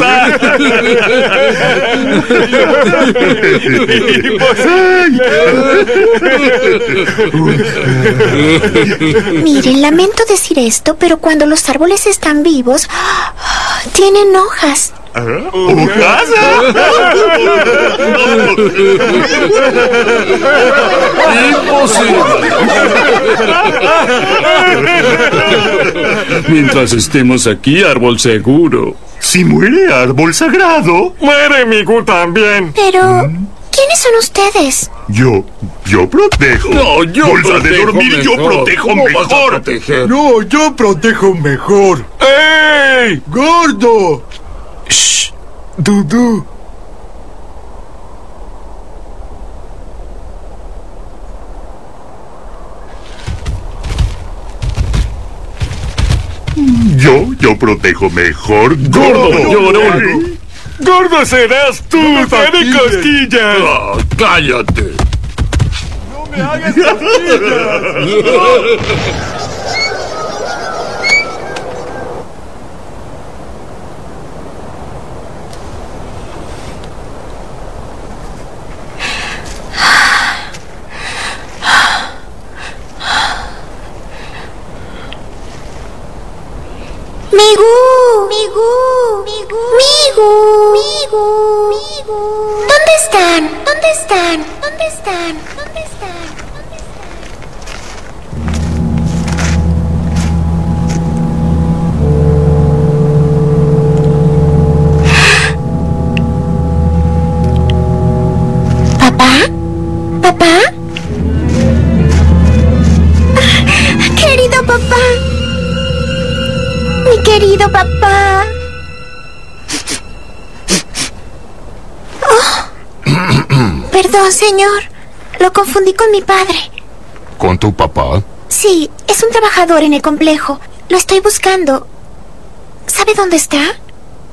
Miren, lamento decir esto, pero cuando los árboles están vivos, tienen hojas. ¿Hojas? ¡Imposible! Mientras estemos aquí, árbol seguro. Si muere árbol sagrado, muere Migu también. Pero, ¿quiénes son ustedes? Yo, yo protejo. No, yo Bolsa de protejo dormir, mejor. yo protejo ¿Cómo mejor. vas a proteger? No, yo protejo mejor. ¡Ey! ¡Gordo! ¡Shh! ¡Dudu! Yo, yo protejo mejor. ¡Gordo, Gordo, llorón! ¡Gordo serás tú! ¡Te haré cosquillas! Ah, ¡cállate! ¡No me hagas cosquillas! ¡Migu! ¡Migu! ¡Migu! ¡Migu! ¡Migu! ¡Migu! ¿Dónde están? ¿Dónde están? ¿Dónde están? ¿Dónde están? ¿Dónde están? ¿Papá? ¿Papá? ¡Querido papá! Mi querido papá. Oh. Perdón, señor. Lo confundí con mi padre. ¿Con tu papá? Sí, es un trabajador en el complejo. Lo estoy buscando. ¿Sabe dónde está?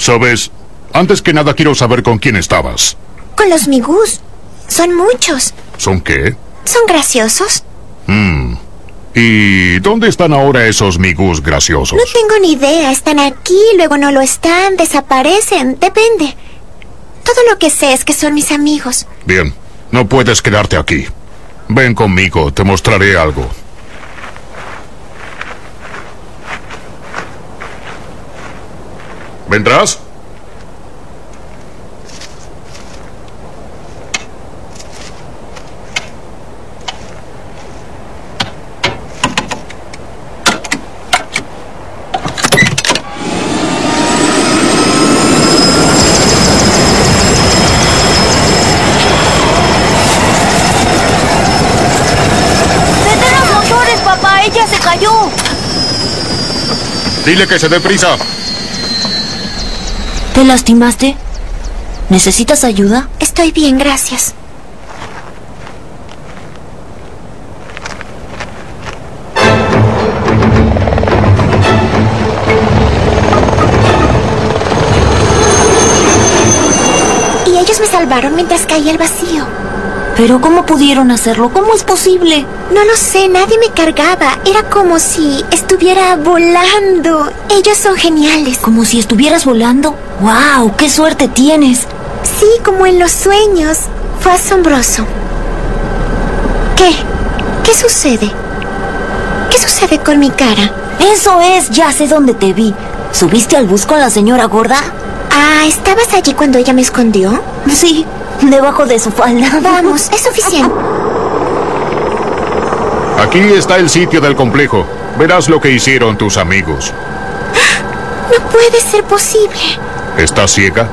Sabes, antes que nada quiero saber con quién estabas. Con los Migus. Son muchos. ¿Son qué? Son graciosos. Hmm. ¿Y dónde están ahora esos Migus graciosos? No tengo ni idea. Están aquí, luego no lo están, desaparecen. Depende. Todo lo que sé es que son mis amigos. Bien, no puedes quedarte aquí. Ven conmigo, te mostraré algo. ¿Vendrás? ¡Ella se cayó! Dile que se dé prisa. ¿Te lastimaste? ¿Necesitas ayuda? Estoy bien, gracias. Y ellos me salvaron mientras caía al vacío. ¿Pero cómo pudieron hacerlo? ¿Cómo es posible? No lo sé, nadie me cargaba. Era como si estuviera volando. Ellos son geniales. ¿Como si estuvieras volando? ¡Wow! ¡Qué suerte tienes! Sí, como en los sueños. Fue asombroso. ¿Qué? ¿Qué sucede? ¿Qué sucede con mi cara? Eso es, ya sé dónde te vi. ¿Subiste al bus con la señora gorda? Ah, ¿estabas allí cuando ella me escondió? Sí. Debajo de su falda. Vamos, es suficiente. Aquí está el sitio del complejo. Verás lo que hicieron tus amigos. No puede ser posible. ¿Estás ciega?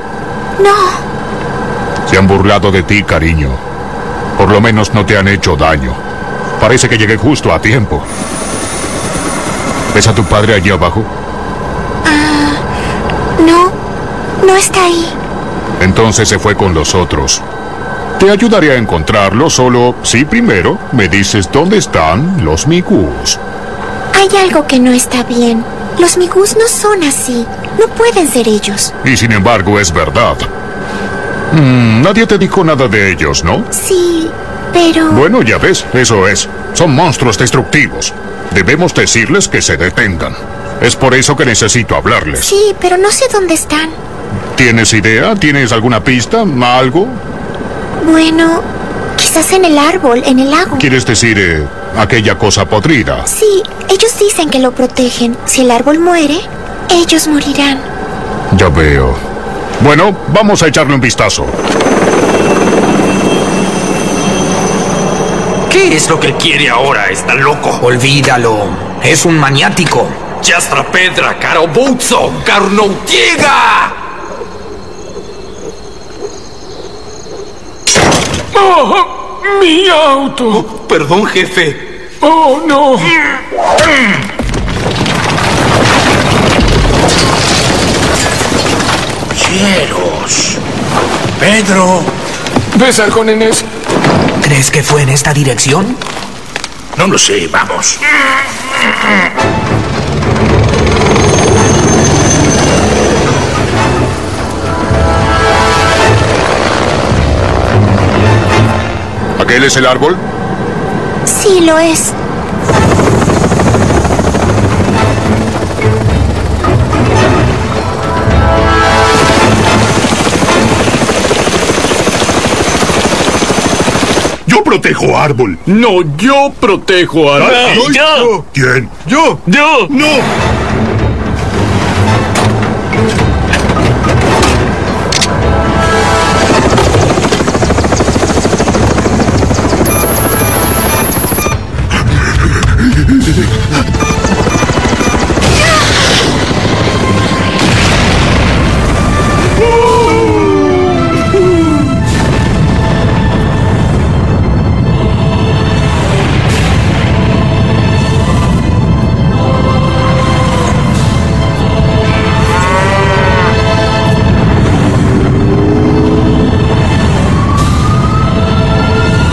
No. Se han burlado de ti, cariño. Por lo menos no te han hecho daño. Parece que llegué justo a tiempo. ¿Ves a tu padre allí abajo? Ah, no. No está ahí. Entonces se fue con los otros. Te ayudaré a encontrarlo, solo si primero me dices dónde están los Migus. Hay algo que no está bien. Los Migus no son así. No pueden ser ellos. Y sin embargo es verdad. Mm, nadie te dijo nada de ellos, ¿no? Sí, pero... Bueno, ya ves, eso es. Son monstruos destructivos. Debemos decirles que se detengan. Es por eso que necesito hablarles. Sí, pero no sé dónde están. ¿Tienes idea? ¿Tienes alguna pista? ¿Algo? Bueno, quizás en el árbol, en el lago. ¿Quieres decir eh, aquella cosa podrida? Sí, ellos dicen que lo protegen. Si el árbol muere, ellos morirán. Ya veo. Bueno, vamos a echarle un vistazo. ¿Qué es lo que quiere ahora? ¿Está loco? Olvídalo. Es un maniático. Jastra Pedra, caro Buzzo, Carnoutiega. ¡Oh! ¡Mi auto! Oh, perdón, jefe. ¡Oh, no! ¡Cielos! ¡Pedro! ¿Ves algo, nenes? ¿Crees que fue en esta dirección? No lo sé, vamos. ¿Aquel es el árbol? Sí, lo es. Yo protejo árbol. No, yo protejo árbol. Ah, yo, yo. ¿Quién? Yo. Yo. No.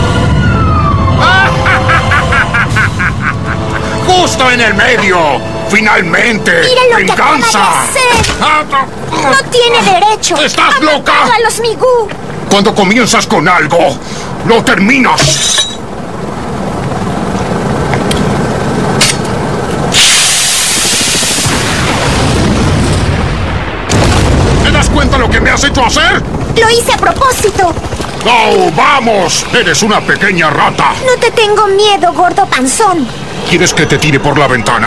¡Justo en el medio! finalmente! ¡Mira lo ¡Venganza! que acaba de hacer! Ah, no. ¡No tiene derecho! ¡Estás ¡Ha loca! matado a los Migú! Cuando comienzas con algo, lo terminas. ¿Te das cuenta lo que me has hecho hacer? ¡Lo hice a propósito! ¡Oh, vamos! Eres una pequeña rata. No te tengo miedo, gordo panzón. ¿Quieres que te tire por la ventana?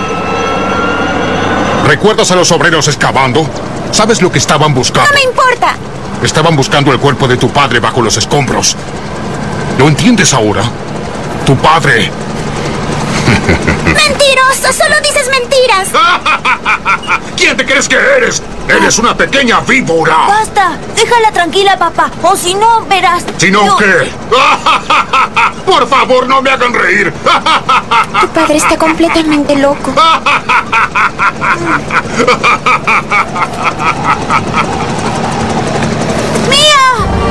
¿Recuerdas a los obreros excavando? ¿Sabes lo que estaban buscando? ¡No me importa! Estaban buscando el cuerpo de tu padre bajo los escombros. ¿Lo entiendes ahora? Tu padre. ¡Mentiroso! ¡Solo dices mentiras! ¿Quién te crees que eres? ¡Eres una pequeña víbora! ¡Basta! Déjala tranquila, papá. O si no, verás. ¿Si no, no. qué? ¡Por favor, no me hagan reír! Tu padre está completamente loco. ¡Mía!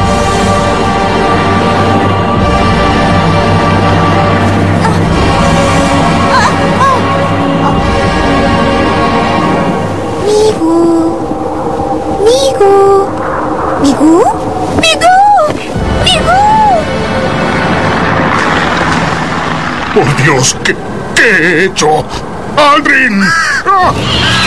Migu. Migu. Migu. Migu. Migu. Por Dios, ¿qué, qué he hecho? ¡Aldrin! ¡Ah! ¡Ah!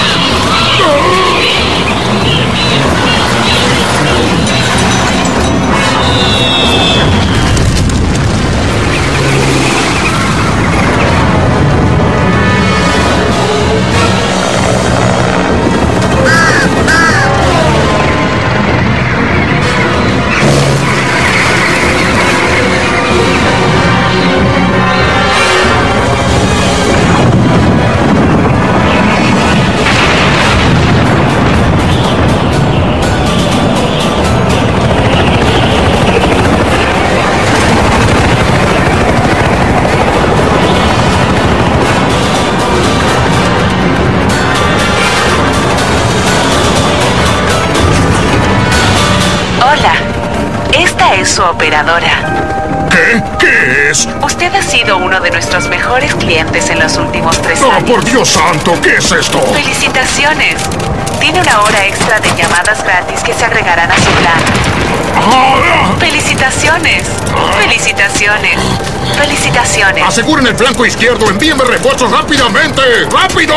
Su operadora. ¿Qué? ¿Qué es? Usted ha sido uno de nuestros mejores clientes en los últimos tres ¡Oh, años. por Dios santo! ¿Qué es esto? ¡Felicitaciones! Tiene una hora extra de llamadas gratis que se agregarán a su plan. Ah, ¡Felicitaciones! Ah, ¡Felicitaciones! ¡Felicitaciones! Aseguren el flanco izquierdo. Envíenme refuerzos rápidamente. ¡Rápido!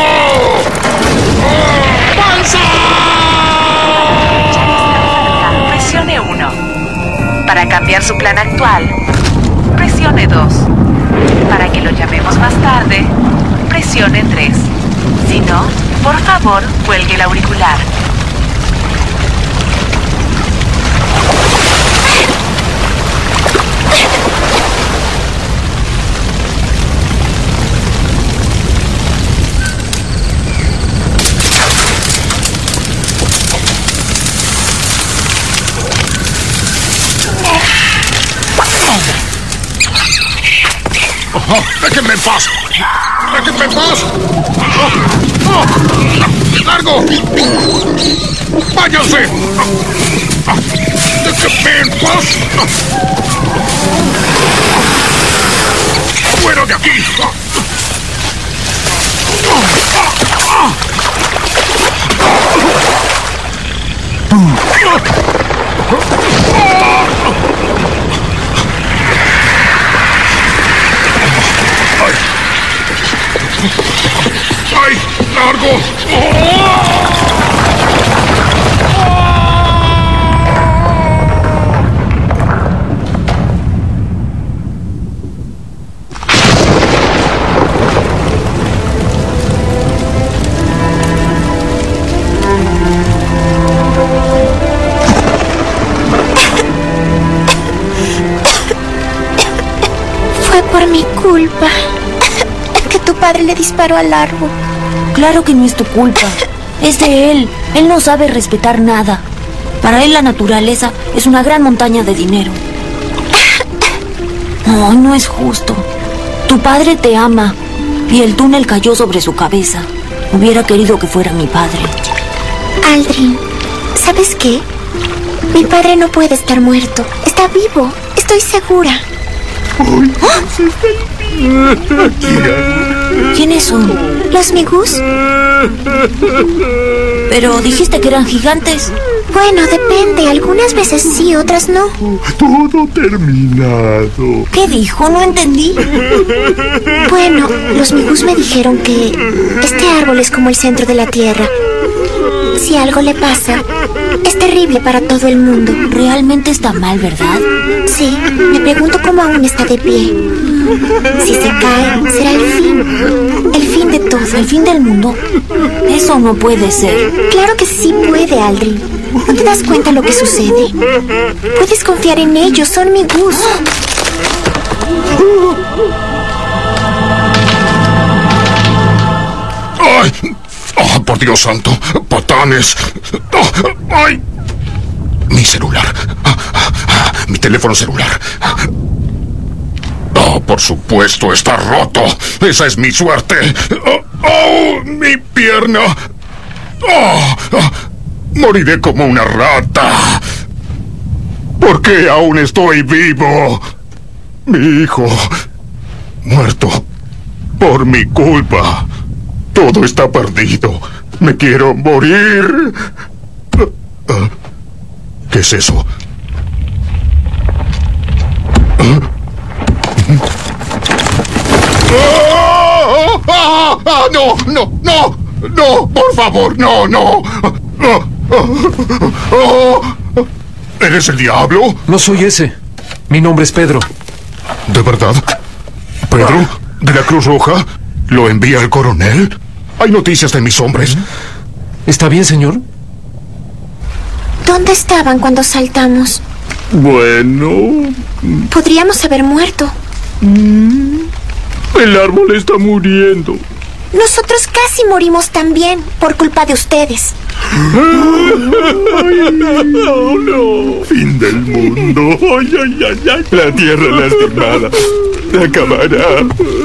¡Avanza! Presione uno. Para cambiar su plan actual, presione dos. Para que lo llamemos más tarde, presione tres. Si no, por favor, cuelgue el auricular. Oh, ¡déjenme en paz! ¡Déjenme en paz! ¡Oh! ¡Oh! ¡Largo! ¡Váyanse! ¡Déjenme en paz! ¡Fuera de aquí! ¡Ay! ¡Largo! Fue por mi culpa que tu padre le disparó al árbol. Claro que no es tu culpa. Es de él. Él no sabe respetar nada. Para él la naturaleza es una gran montaña de dinero. No, no es justo. Tu padre te ama y el túnel cayó sobre su cabeza. Hubiera querido que fuera mi padre. Aldrin, ¿sabes qué? Mi padre no puede estar muerto. Está vivo. Estoy segura. ¡Ay, Dios, está el ¿Quiénes son? ¿Los Migus? Pero dijiste que eran gigantes. Bueno, depende. Algunas veces sí, otras no. Todo terminado. ¿Qué dijo? No entendí. Bueno, los Migus me dijeron que este árbol es como el centro de la Tierra. Si algo le pasa, es terrible para todo el mundo. Realmente está mal, ¿verdad? Sí, me pregunto cómo aún está de pie. Si se cae, será el fin. El fin de todo. ¿El fin del mundo? Eso no puede ser. Claro que sí puede, Aldrin. ¿No te das cuenta lo que sucede? Puedes confiar en ellos, son Migus. ¡Ay! ¡Oh, por Dios santo! ¡Patanes! Oh, ¡ay! Mi celular. Ah, ah, ah, mi teléfono celular. Oh, por supuesto, está roto. Esa es mi suerte. Oh, oh, mi pierna. Oh, oh, moriré como una rata. ¿Por qué aún estoy vivo? Mi hijo muerto por mi culpa. Todo está perdido. Me quiero morir. ¿Qué es eso? ¡Ah! ¡Ah! ¡Ah! ¡No! ¡No! ¡No! ¡No! ¡Por favor! ¡No! ¡No! ¡Ah! ¡Ah! ¿Eres el diablo? No soy ese. Mi nombre es Pedro. ¿De verdad? ¿Pedro? ¿De la Cruz Roja? ¿Lo envía el coronel? Hay noticias de mis hombres. ¿Está bien, señor? ¿Dónde estaban cuando saltamos? Bueno... Podríamos haber muerto. El árbol está muriendo. Nosotros casi morimos también, por culpa de ustedes. Ay, no, no. Fin del mundo. Ay, ay, ay, ay. La tierra lastimada. Acabará.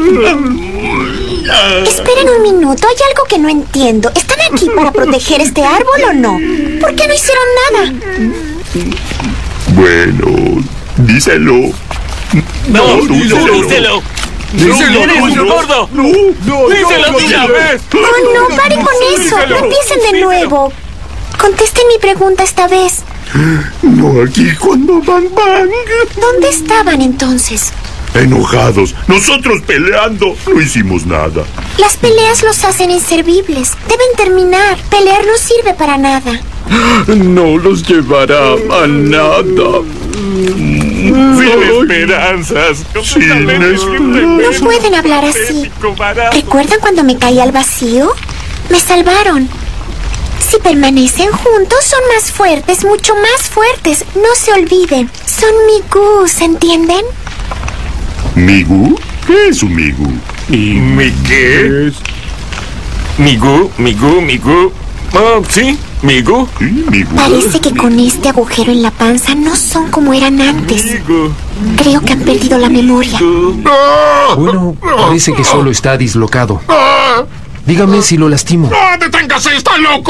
Esperen un minuto, hay algo que no entiendo. ¿Están aquí para proteger este árbol o no? ¿Por qué no hicieron nada? Bueno, díselo. No, tú díselo. Díselo. Díselo, ¡Eres un no, gordo! No, no, ¡Díselo no, de una no, vez! Oh, no, paren con eso. No empiecen de nuevo. Contesten mi pregunta esta vez. No aquí cuando Bang Bang. ¿Dónde estaban entonces? Enojados. Nosotros peleando. No hicimos nada. Las peleas los hacen inservibles. Deben terminar. Pelear no sirve para nada. No los llevará a nada. Sin esperanzas. Sin esperanzas. No pueden hablar así. ¿Recuerdan cuando me caí al vacío? Me salvaron. Si permanecen juntos, son más fuertes, mucho más fuertes. No se olviden. Son Migus, ¿entienden? ¿Migu? ¿Qué es un Migu? ¿Y mi qué? ¿Migu? ¿Migu? ¿Migu? Oh, sí, Migu. Sí, Migu. Parece que con este agujero en la panza no son como eran antes. Migu. Creo que han perdido la memoria. Bueno, parece que solo está dislocado. Dígame si lo lastimo. ¡No, deténgase! ¡Está loco!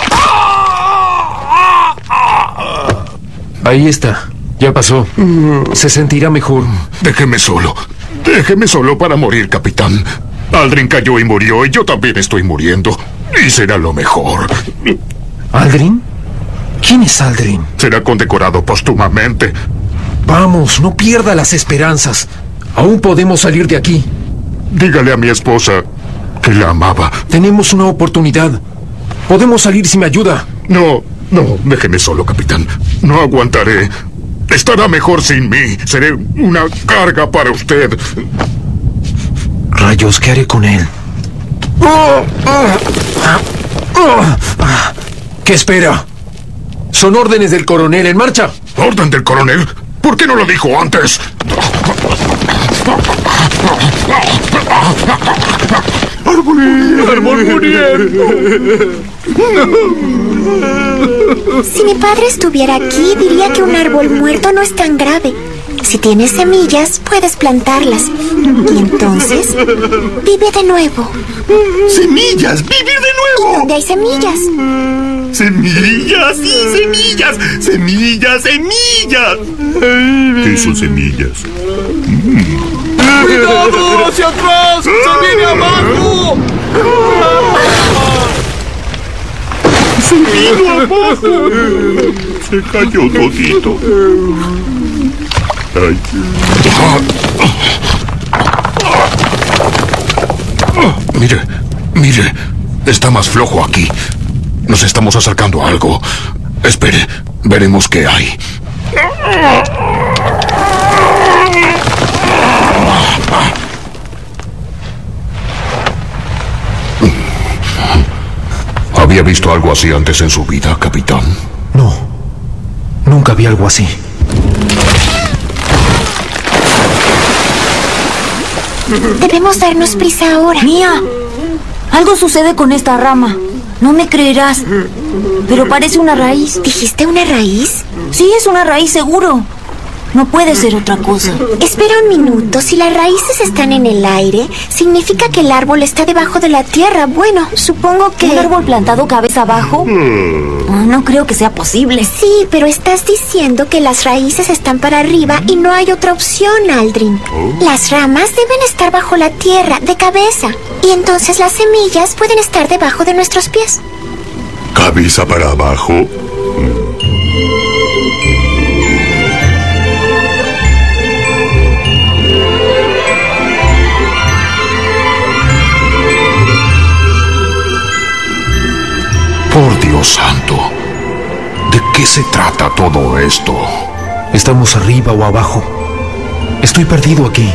Ahí está. Ya pasó. Se sentirá mejor. Déjeme solo. Déjeme solo para morir, capitán. Aldrin cayó y murió, y yo también estoy muriendo. Y será lo mejor. ¿Aldrin? ¿Quién es Aldrin? Será condecorado póstumamente. Vamos, no pierda las esperanzas. Aún podemos salir de aquí. Dígale a mi esposa que la amaba. Tenemos una oportunidad. Podemos salir si me ayuda. No, no, déjeme solo, capitán. No aguantaré. Estará mejor sin mí. Seré una carga para usted. Rayos, ¿qué haré con él? ¿Qué espera? Son órdenes del coronel. ¡En marcha! ¿Orden del coronel? ¿Por qué no lo dijo antes? ¡Árbol muriendo! Si mi padre estuviera aquí, diría que un árbol muerto no es tan grave. Si tienes semillas, puedes plantarlas. Y entonces, vive de nuevo. ¡Semillas! ¡Vivir de nuevo! ¿Dónde hay semillas? ¡Semillas! ¡Sí, semillas! ¡Semillas, semillas! ¿Qué son semillas? Mm. ¡Cuidado! ¡Hacia atrás! ¡Se viene abajo! ¡Se vino abajo! Se cayó todito. Ay. Mire, mire, está más flojo aquí. Nos estamos acercando a algo. Espere, veremos qué hay. ¿Había visto algo así antes en su vida, capitán? No, nunca vi algo así. Debemos darnos prisa ahora. Mía, algo sucede con esta rama. No me creerás, pero parece una raíz. ¿Dijiste una raíz? Sí, es una raíz seguro. No puede ser otra cosa. Espera un minuto. Si las raíces están en el aire, significa que el árbol está debajo de la tierra. Bueno, supongo que... ¿Un árbol plantado cabeza abajo? Oh, no creo que sea posible. Sí, pero estás diciendo que las raíces están para arriba y no hay otra opción, Aldrin. Las ramas deben estar bajo la tierra, de cabeza. Y entonces las semillas pueden estar debajo de nuestros pies. ¿Cabeza para abajo? Por Dios santo, ¿de qué se trata todo esto? ¿Estamos arriba o abajo? Estoy perdido aquí.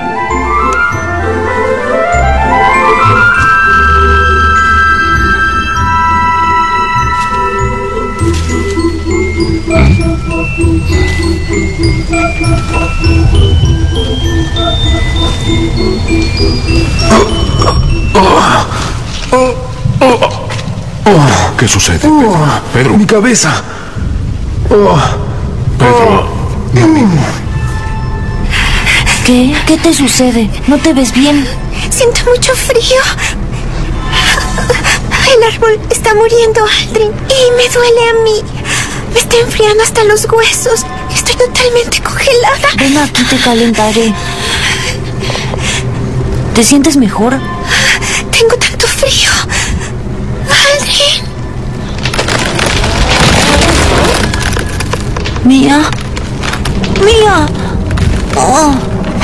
¿Qué sucede, Pedro? Pedro. Mi cabeza. Pedro, mi amigo. ¿Qué? ¿Qué te sucede? ¿No te ves bien? Siento mucho frío. El árbol está muriendo, Aldrin. Y me duele a mí. Me está enfriando hasta los huesos. Estoy totalmente congelada. Ven aquí, te calentaré. ¿Te sientes mejor? Tengo tanto frío. Aldrin. Mía. Mía. Oh.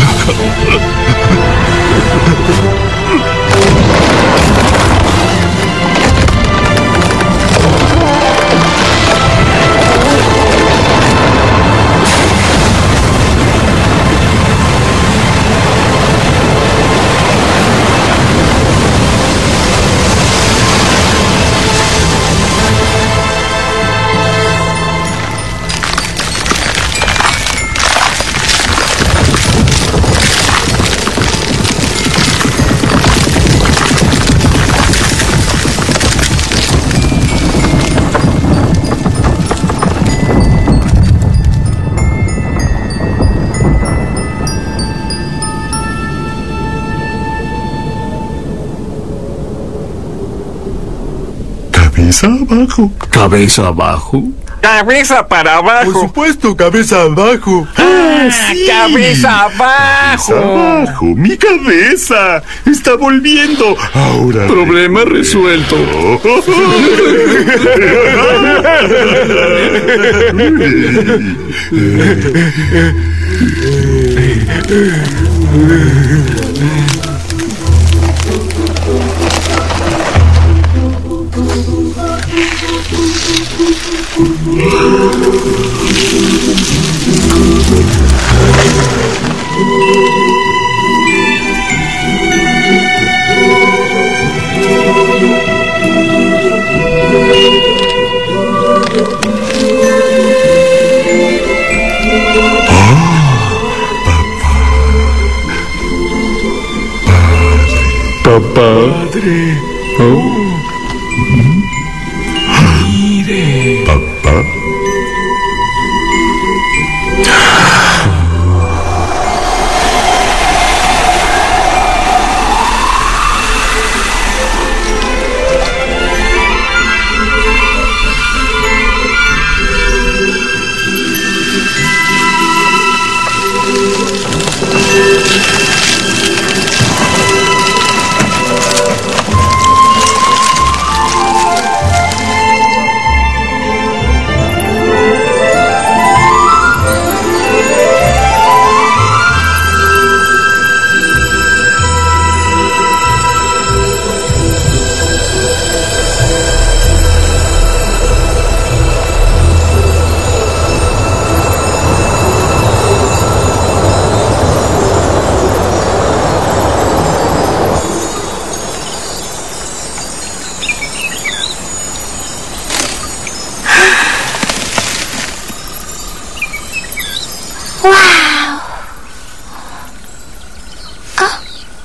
Cabeza abajo. ¿Cabeza abajo? ¡Cabeza para abajo! Por supuesto, cabeza abajo. ¡Ah, sí! ¡Cabeza abajo! Cabeza abajo. ¡Mi cabeza! ¡Está volviendo! Ahora... Problema resuelto. Padre. Oh. Mire. Papá. ¡Wow! Oh.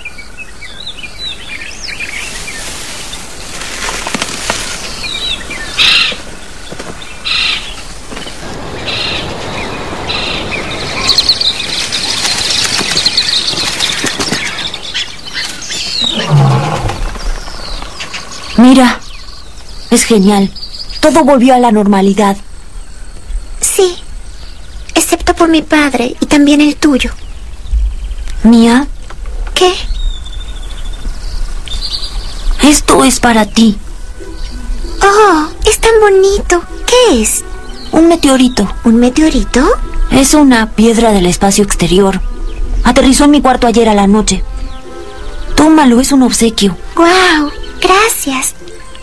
Mira, es genial. Todo volvió a la normalidad. Sí, excepto por mi padre y también el tuyo. Mía, ¿qué? Esto es para ti. Oh, es tan bonito. ¿Qué es? Un meteorito. ¿Un meteorito? Es una piedra del espacio exterior. Aterrizó en mi cuarto ayer a la noche. Tómalo, es un obsequio. ¡Guau! Gracias.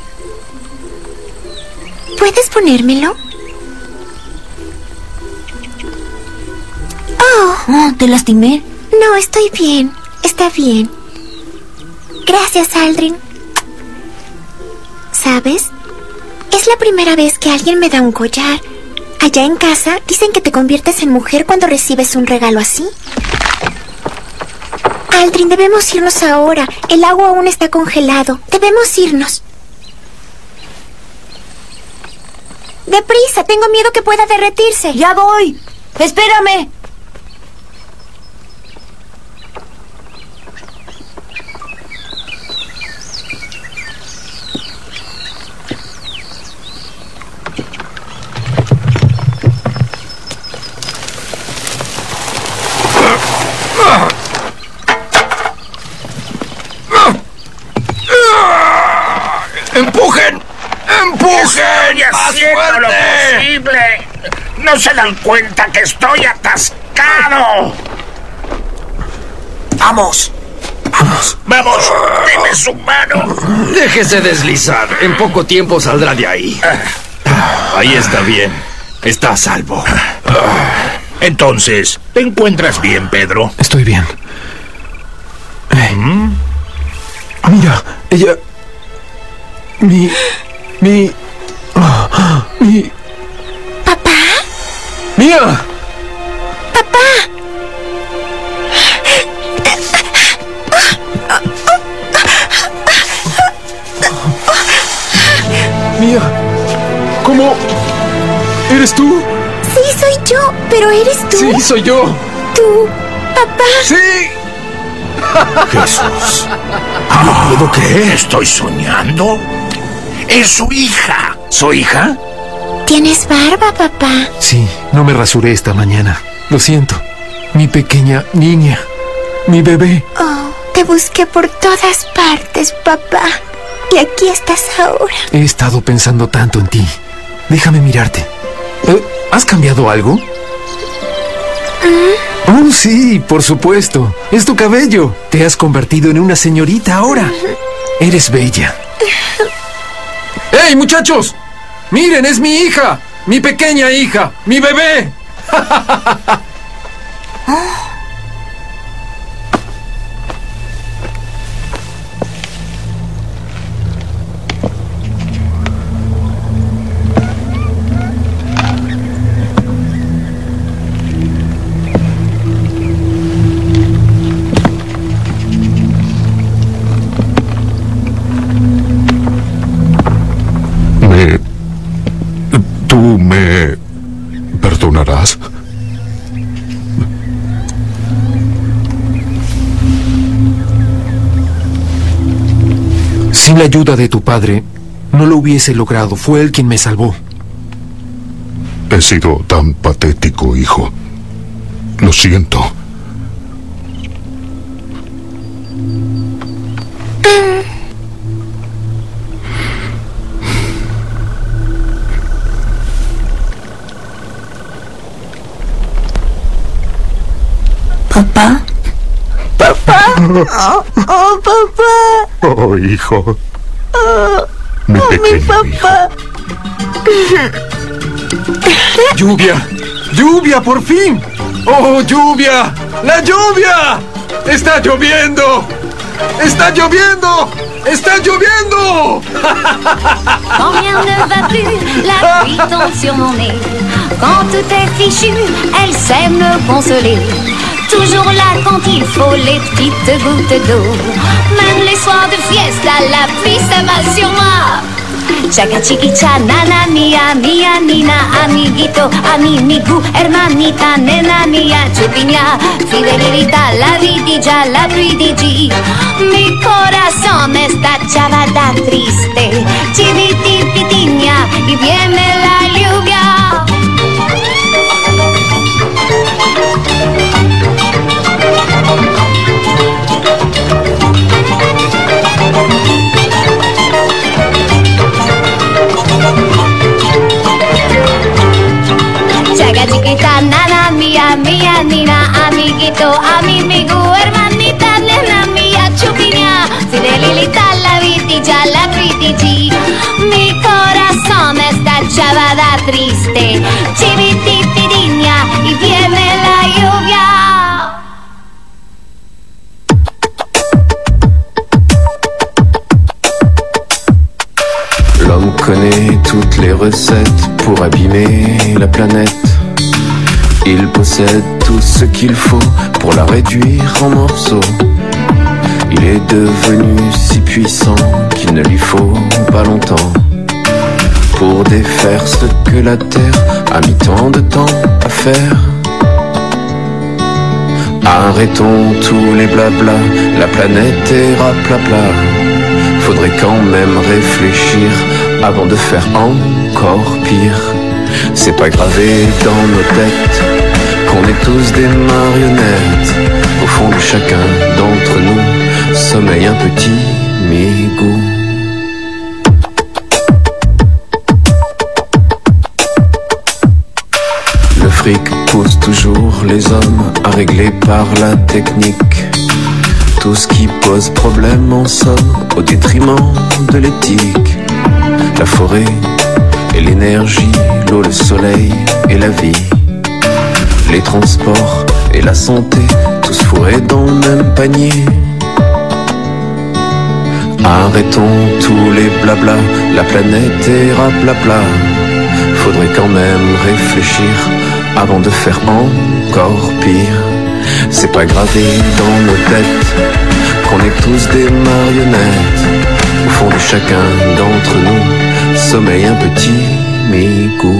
¿Puedes ponérmelo? Oh. Oh, ¿te lastimé? No, estoy bien. Está bien. Gracias, Aldrin. ¿Sabes? Es la primera vez que alguien me da un collar. Allá en casa dicen que te conviertes en mujer cuando recibes un regalo así. Aldrin, debemos irnos ahora. El agua aún está congelado. Debemos irnos. ¡Deprisa! Tengo miedo que pueda derretirse. ¡Ya voy! ¡Espérame! ¡Empujen! ¡Empujen! ¡Más ¡Haciendo lo fuerte! posible! ¡No se dan cuenta que estoy atascado! ¡Vamos! ¡Vamos! ¡Vamos! ¡Deme su mano! Déjese deslizar. En poco tiempo saldrá de ahí. Ahí está bien. Está a salvo. Entonces, ¿te encuentras bien, Pedro? Estoy bien. Eh, ¿Mm? Mira, ella... Mi... Mi... Oh, mi... ¿Papá? ¡Mía! ¡Papá! Mía, ¿cómo? ¿Eres tú? Sí, soy yo, pero ¿eres tú? Sí, soy yo. ¿Tú? ¿Papá? ¡Sí! Jesús. No puedo creer. ¿Estoy soñando? ¡Es su hija! ¿Su hija? ¿Tienes barba, papá? Sí, no me rasuré esta mañana. Lo siento. Mi pequeña niña. Mi bebé. Oh, te busqué por todas partes, papá. Y aquí estás ahora. He estado pensando tanto en ti. Déjame mirarte. ¿Eh? ¿Has cambiado algo? ¿Mm? Oh, sí, por supuesto. Es tu cabello. Te has convertido en una señorita ahora. Eres bella. ¡Hey, muchachos! ¡Miren, es mi hija! ¡Mi pequeña hija! ¡Mi bebé! ¿Tú me perdonarás? Sin la ayuda de tu padre, no lo hubiese logrado. Fue él quien me salvó. He sido tan patético, hijo. Lo siento. ¿Papá? ¿Papá? Oh, oh, papá. Oh, hijo. Oh, Mi oh, pequeño mi papá. ¡Lluvia! ¡Lluvia, por fin! ¡Oh, lluvia! ¡La lluvia! ¡Está lloviendo! ¡Está lloviendo! ¡Está lloviendo! Quand rien ne va plus, la pluie tombe sur mon nez. Quand tout est fichu, elle sait me consoler. Toujours là quand il faut les petites gouttes d'eau. Même les soirs de fiesta, la pluie s'abat sur moi. Chaca chiquicha, nana mia, mia nina, amiguito, amimigu, hermanita, nena mia, chupiña, fidelita, la vidilla, la pridigi. Mi corazón está chavada triste, chivitipitiña, y viene la lluvia. Chaga chiquita, nana mía, mía nina, amiguito, amimigo, hermanita, nena mía, chupiña, fidelita, la vitilla, la pritigi. Mi corazón está chavada triste, chivitipiriña, y viene la lluvia. L'homme connaît toutes les recettes pour abîmer la planète. Il possède tout ce qu'il faut pour la réduire en morceaux. Il est devenu si puissant qu'il ne lui faut pas longtemps pour défaire ce que la Terre a mis tant de temps à faire. Arrêtons tous les blablas, la planète est raplapla. Faudrait quand même réfléchir avant de faire encore pire. C'est pas gravé dans nos têtes qu'on est tous des marionnettes. Au fond de chacun d'entre nous sommeille un petit migou. Le fric pousse toujours les hommes à régler par la technique tout ce qui pose problème en somme au détriment de l'éthique. La forêt et l'énergie, l'eau, le soleil et la vie, les transports et la santé, tous fourrés dans le même panier. Arrêtons tous les blablas, la planète est raplapla. Faudrait quand même réfléchir avant de faire encore pire. C'est pas gravé dans nos têtes qu'on est tous des marionnettes. Au fond de chacun d'entre nous sommeille un petit migou.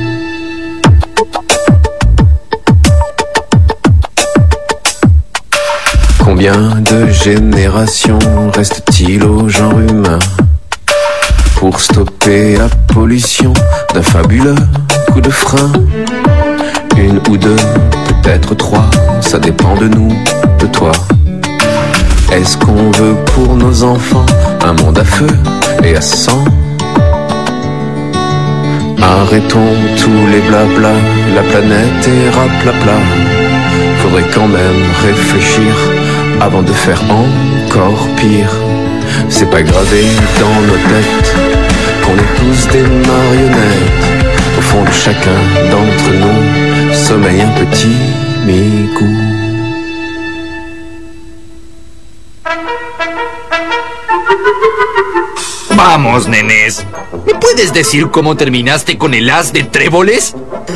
Combien de générations reste-t-il au genre humain pour stopper la pollution d'un fabuleux coup de frein? Une ou deux, peut-être trois, ça dépend de nous, de toi. Est-ce qu'on veut pour nos enfants un monde à feu et à sang? Arrêtons tous les blablas, la planète est raplapla. Faudrait quand même réfléchir avant de faire encore pire. C'est pas gravé dans nos têtes qu'on est tous des marionnettes. Au fond de chacun d'entre nous sommeille un petit migou. Vamos, nenes. ¿Me puedes decir cómo terminaste con el as de tréboles?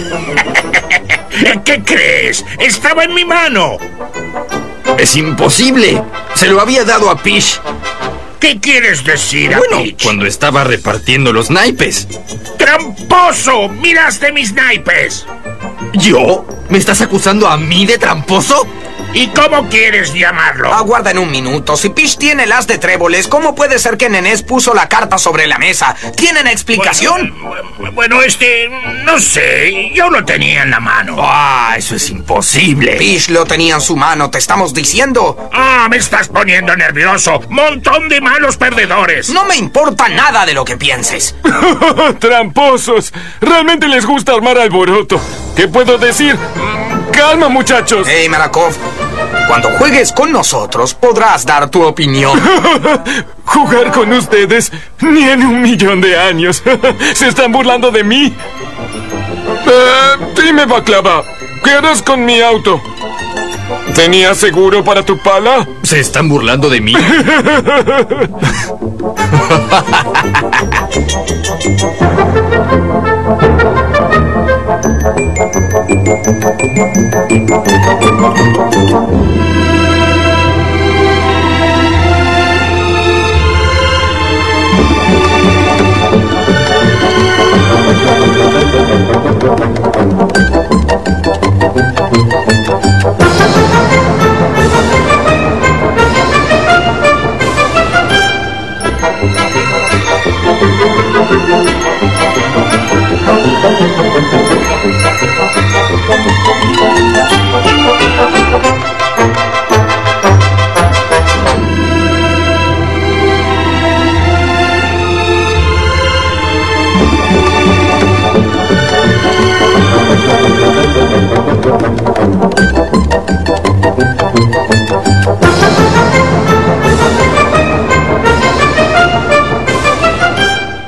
¿Qué crees? Estaba en mi mano. Es imposible. Se lo había dado a Pish. ¿Qué quieres decir, a Bueno, Peach? cuando estaba repartiendo los naipes. ¡Tramposo! ¡Miraste mis naipes! ¿Yo? ¿Me estás acusando a mí de tramposo? ¿Y cómo quieres llamarlo? Aguarden un minuto. Si Pish tiene el as de tréboles, ¿cómo puede ser que Nenés puso la carta sobre la mesa? ¿Tienen explicación? Bueno, bueno, este... no sé. Yo lo tenía en la mano. Ah, eso es imposible. Pish lo tenía en su mano, te estamos diciendo. Ah, me estás poniendo nervioso. Montón de malos perdedores. No me importa nada de lo que pienses. ¡Tramposos! Realmente les gusta armar alboroto. ¿Qué puedo decir? ¡Calma, muchachos! Hey, Marakov. Cuando juegues con nosotros, podrás dar tu opinión. ¿Jugar con ustedes? Ni en un millón de años. ¿Se están burlando de mí? Eh, dime, Baklava, ¿qué harás con mi auto? ¿Tenías seguro para tu pala? ¿Se están burlando de mí?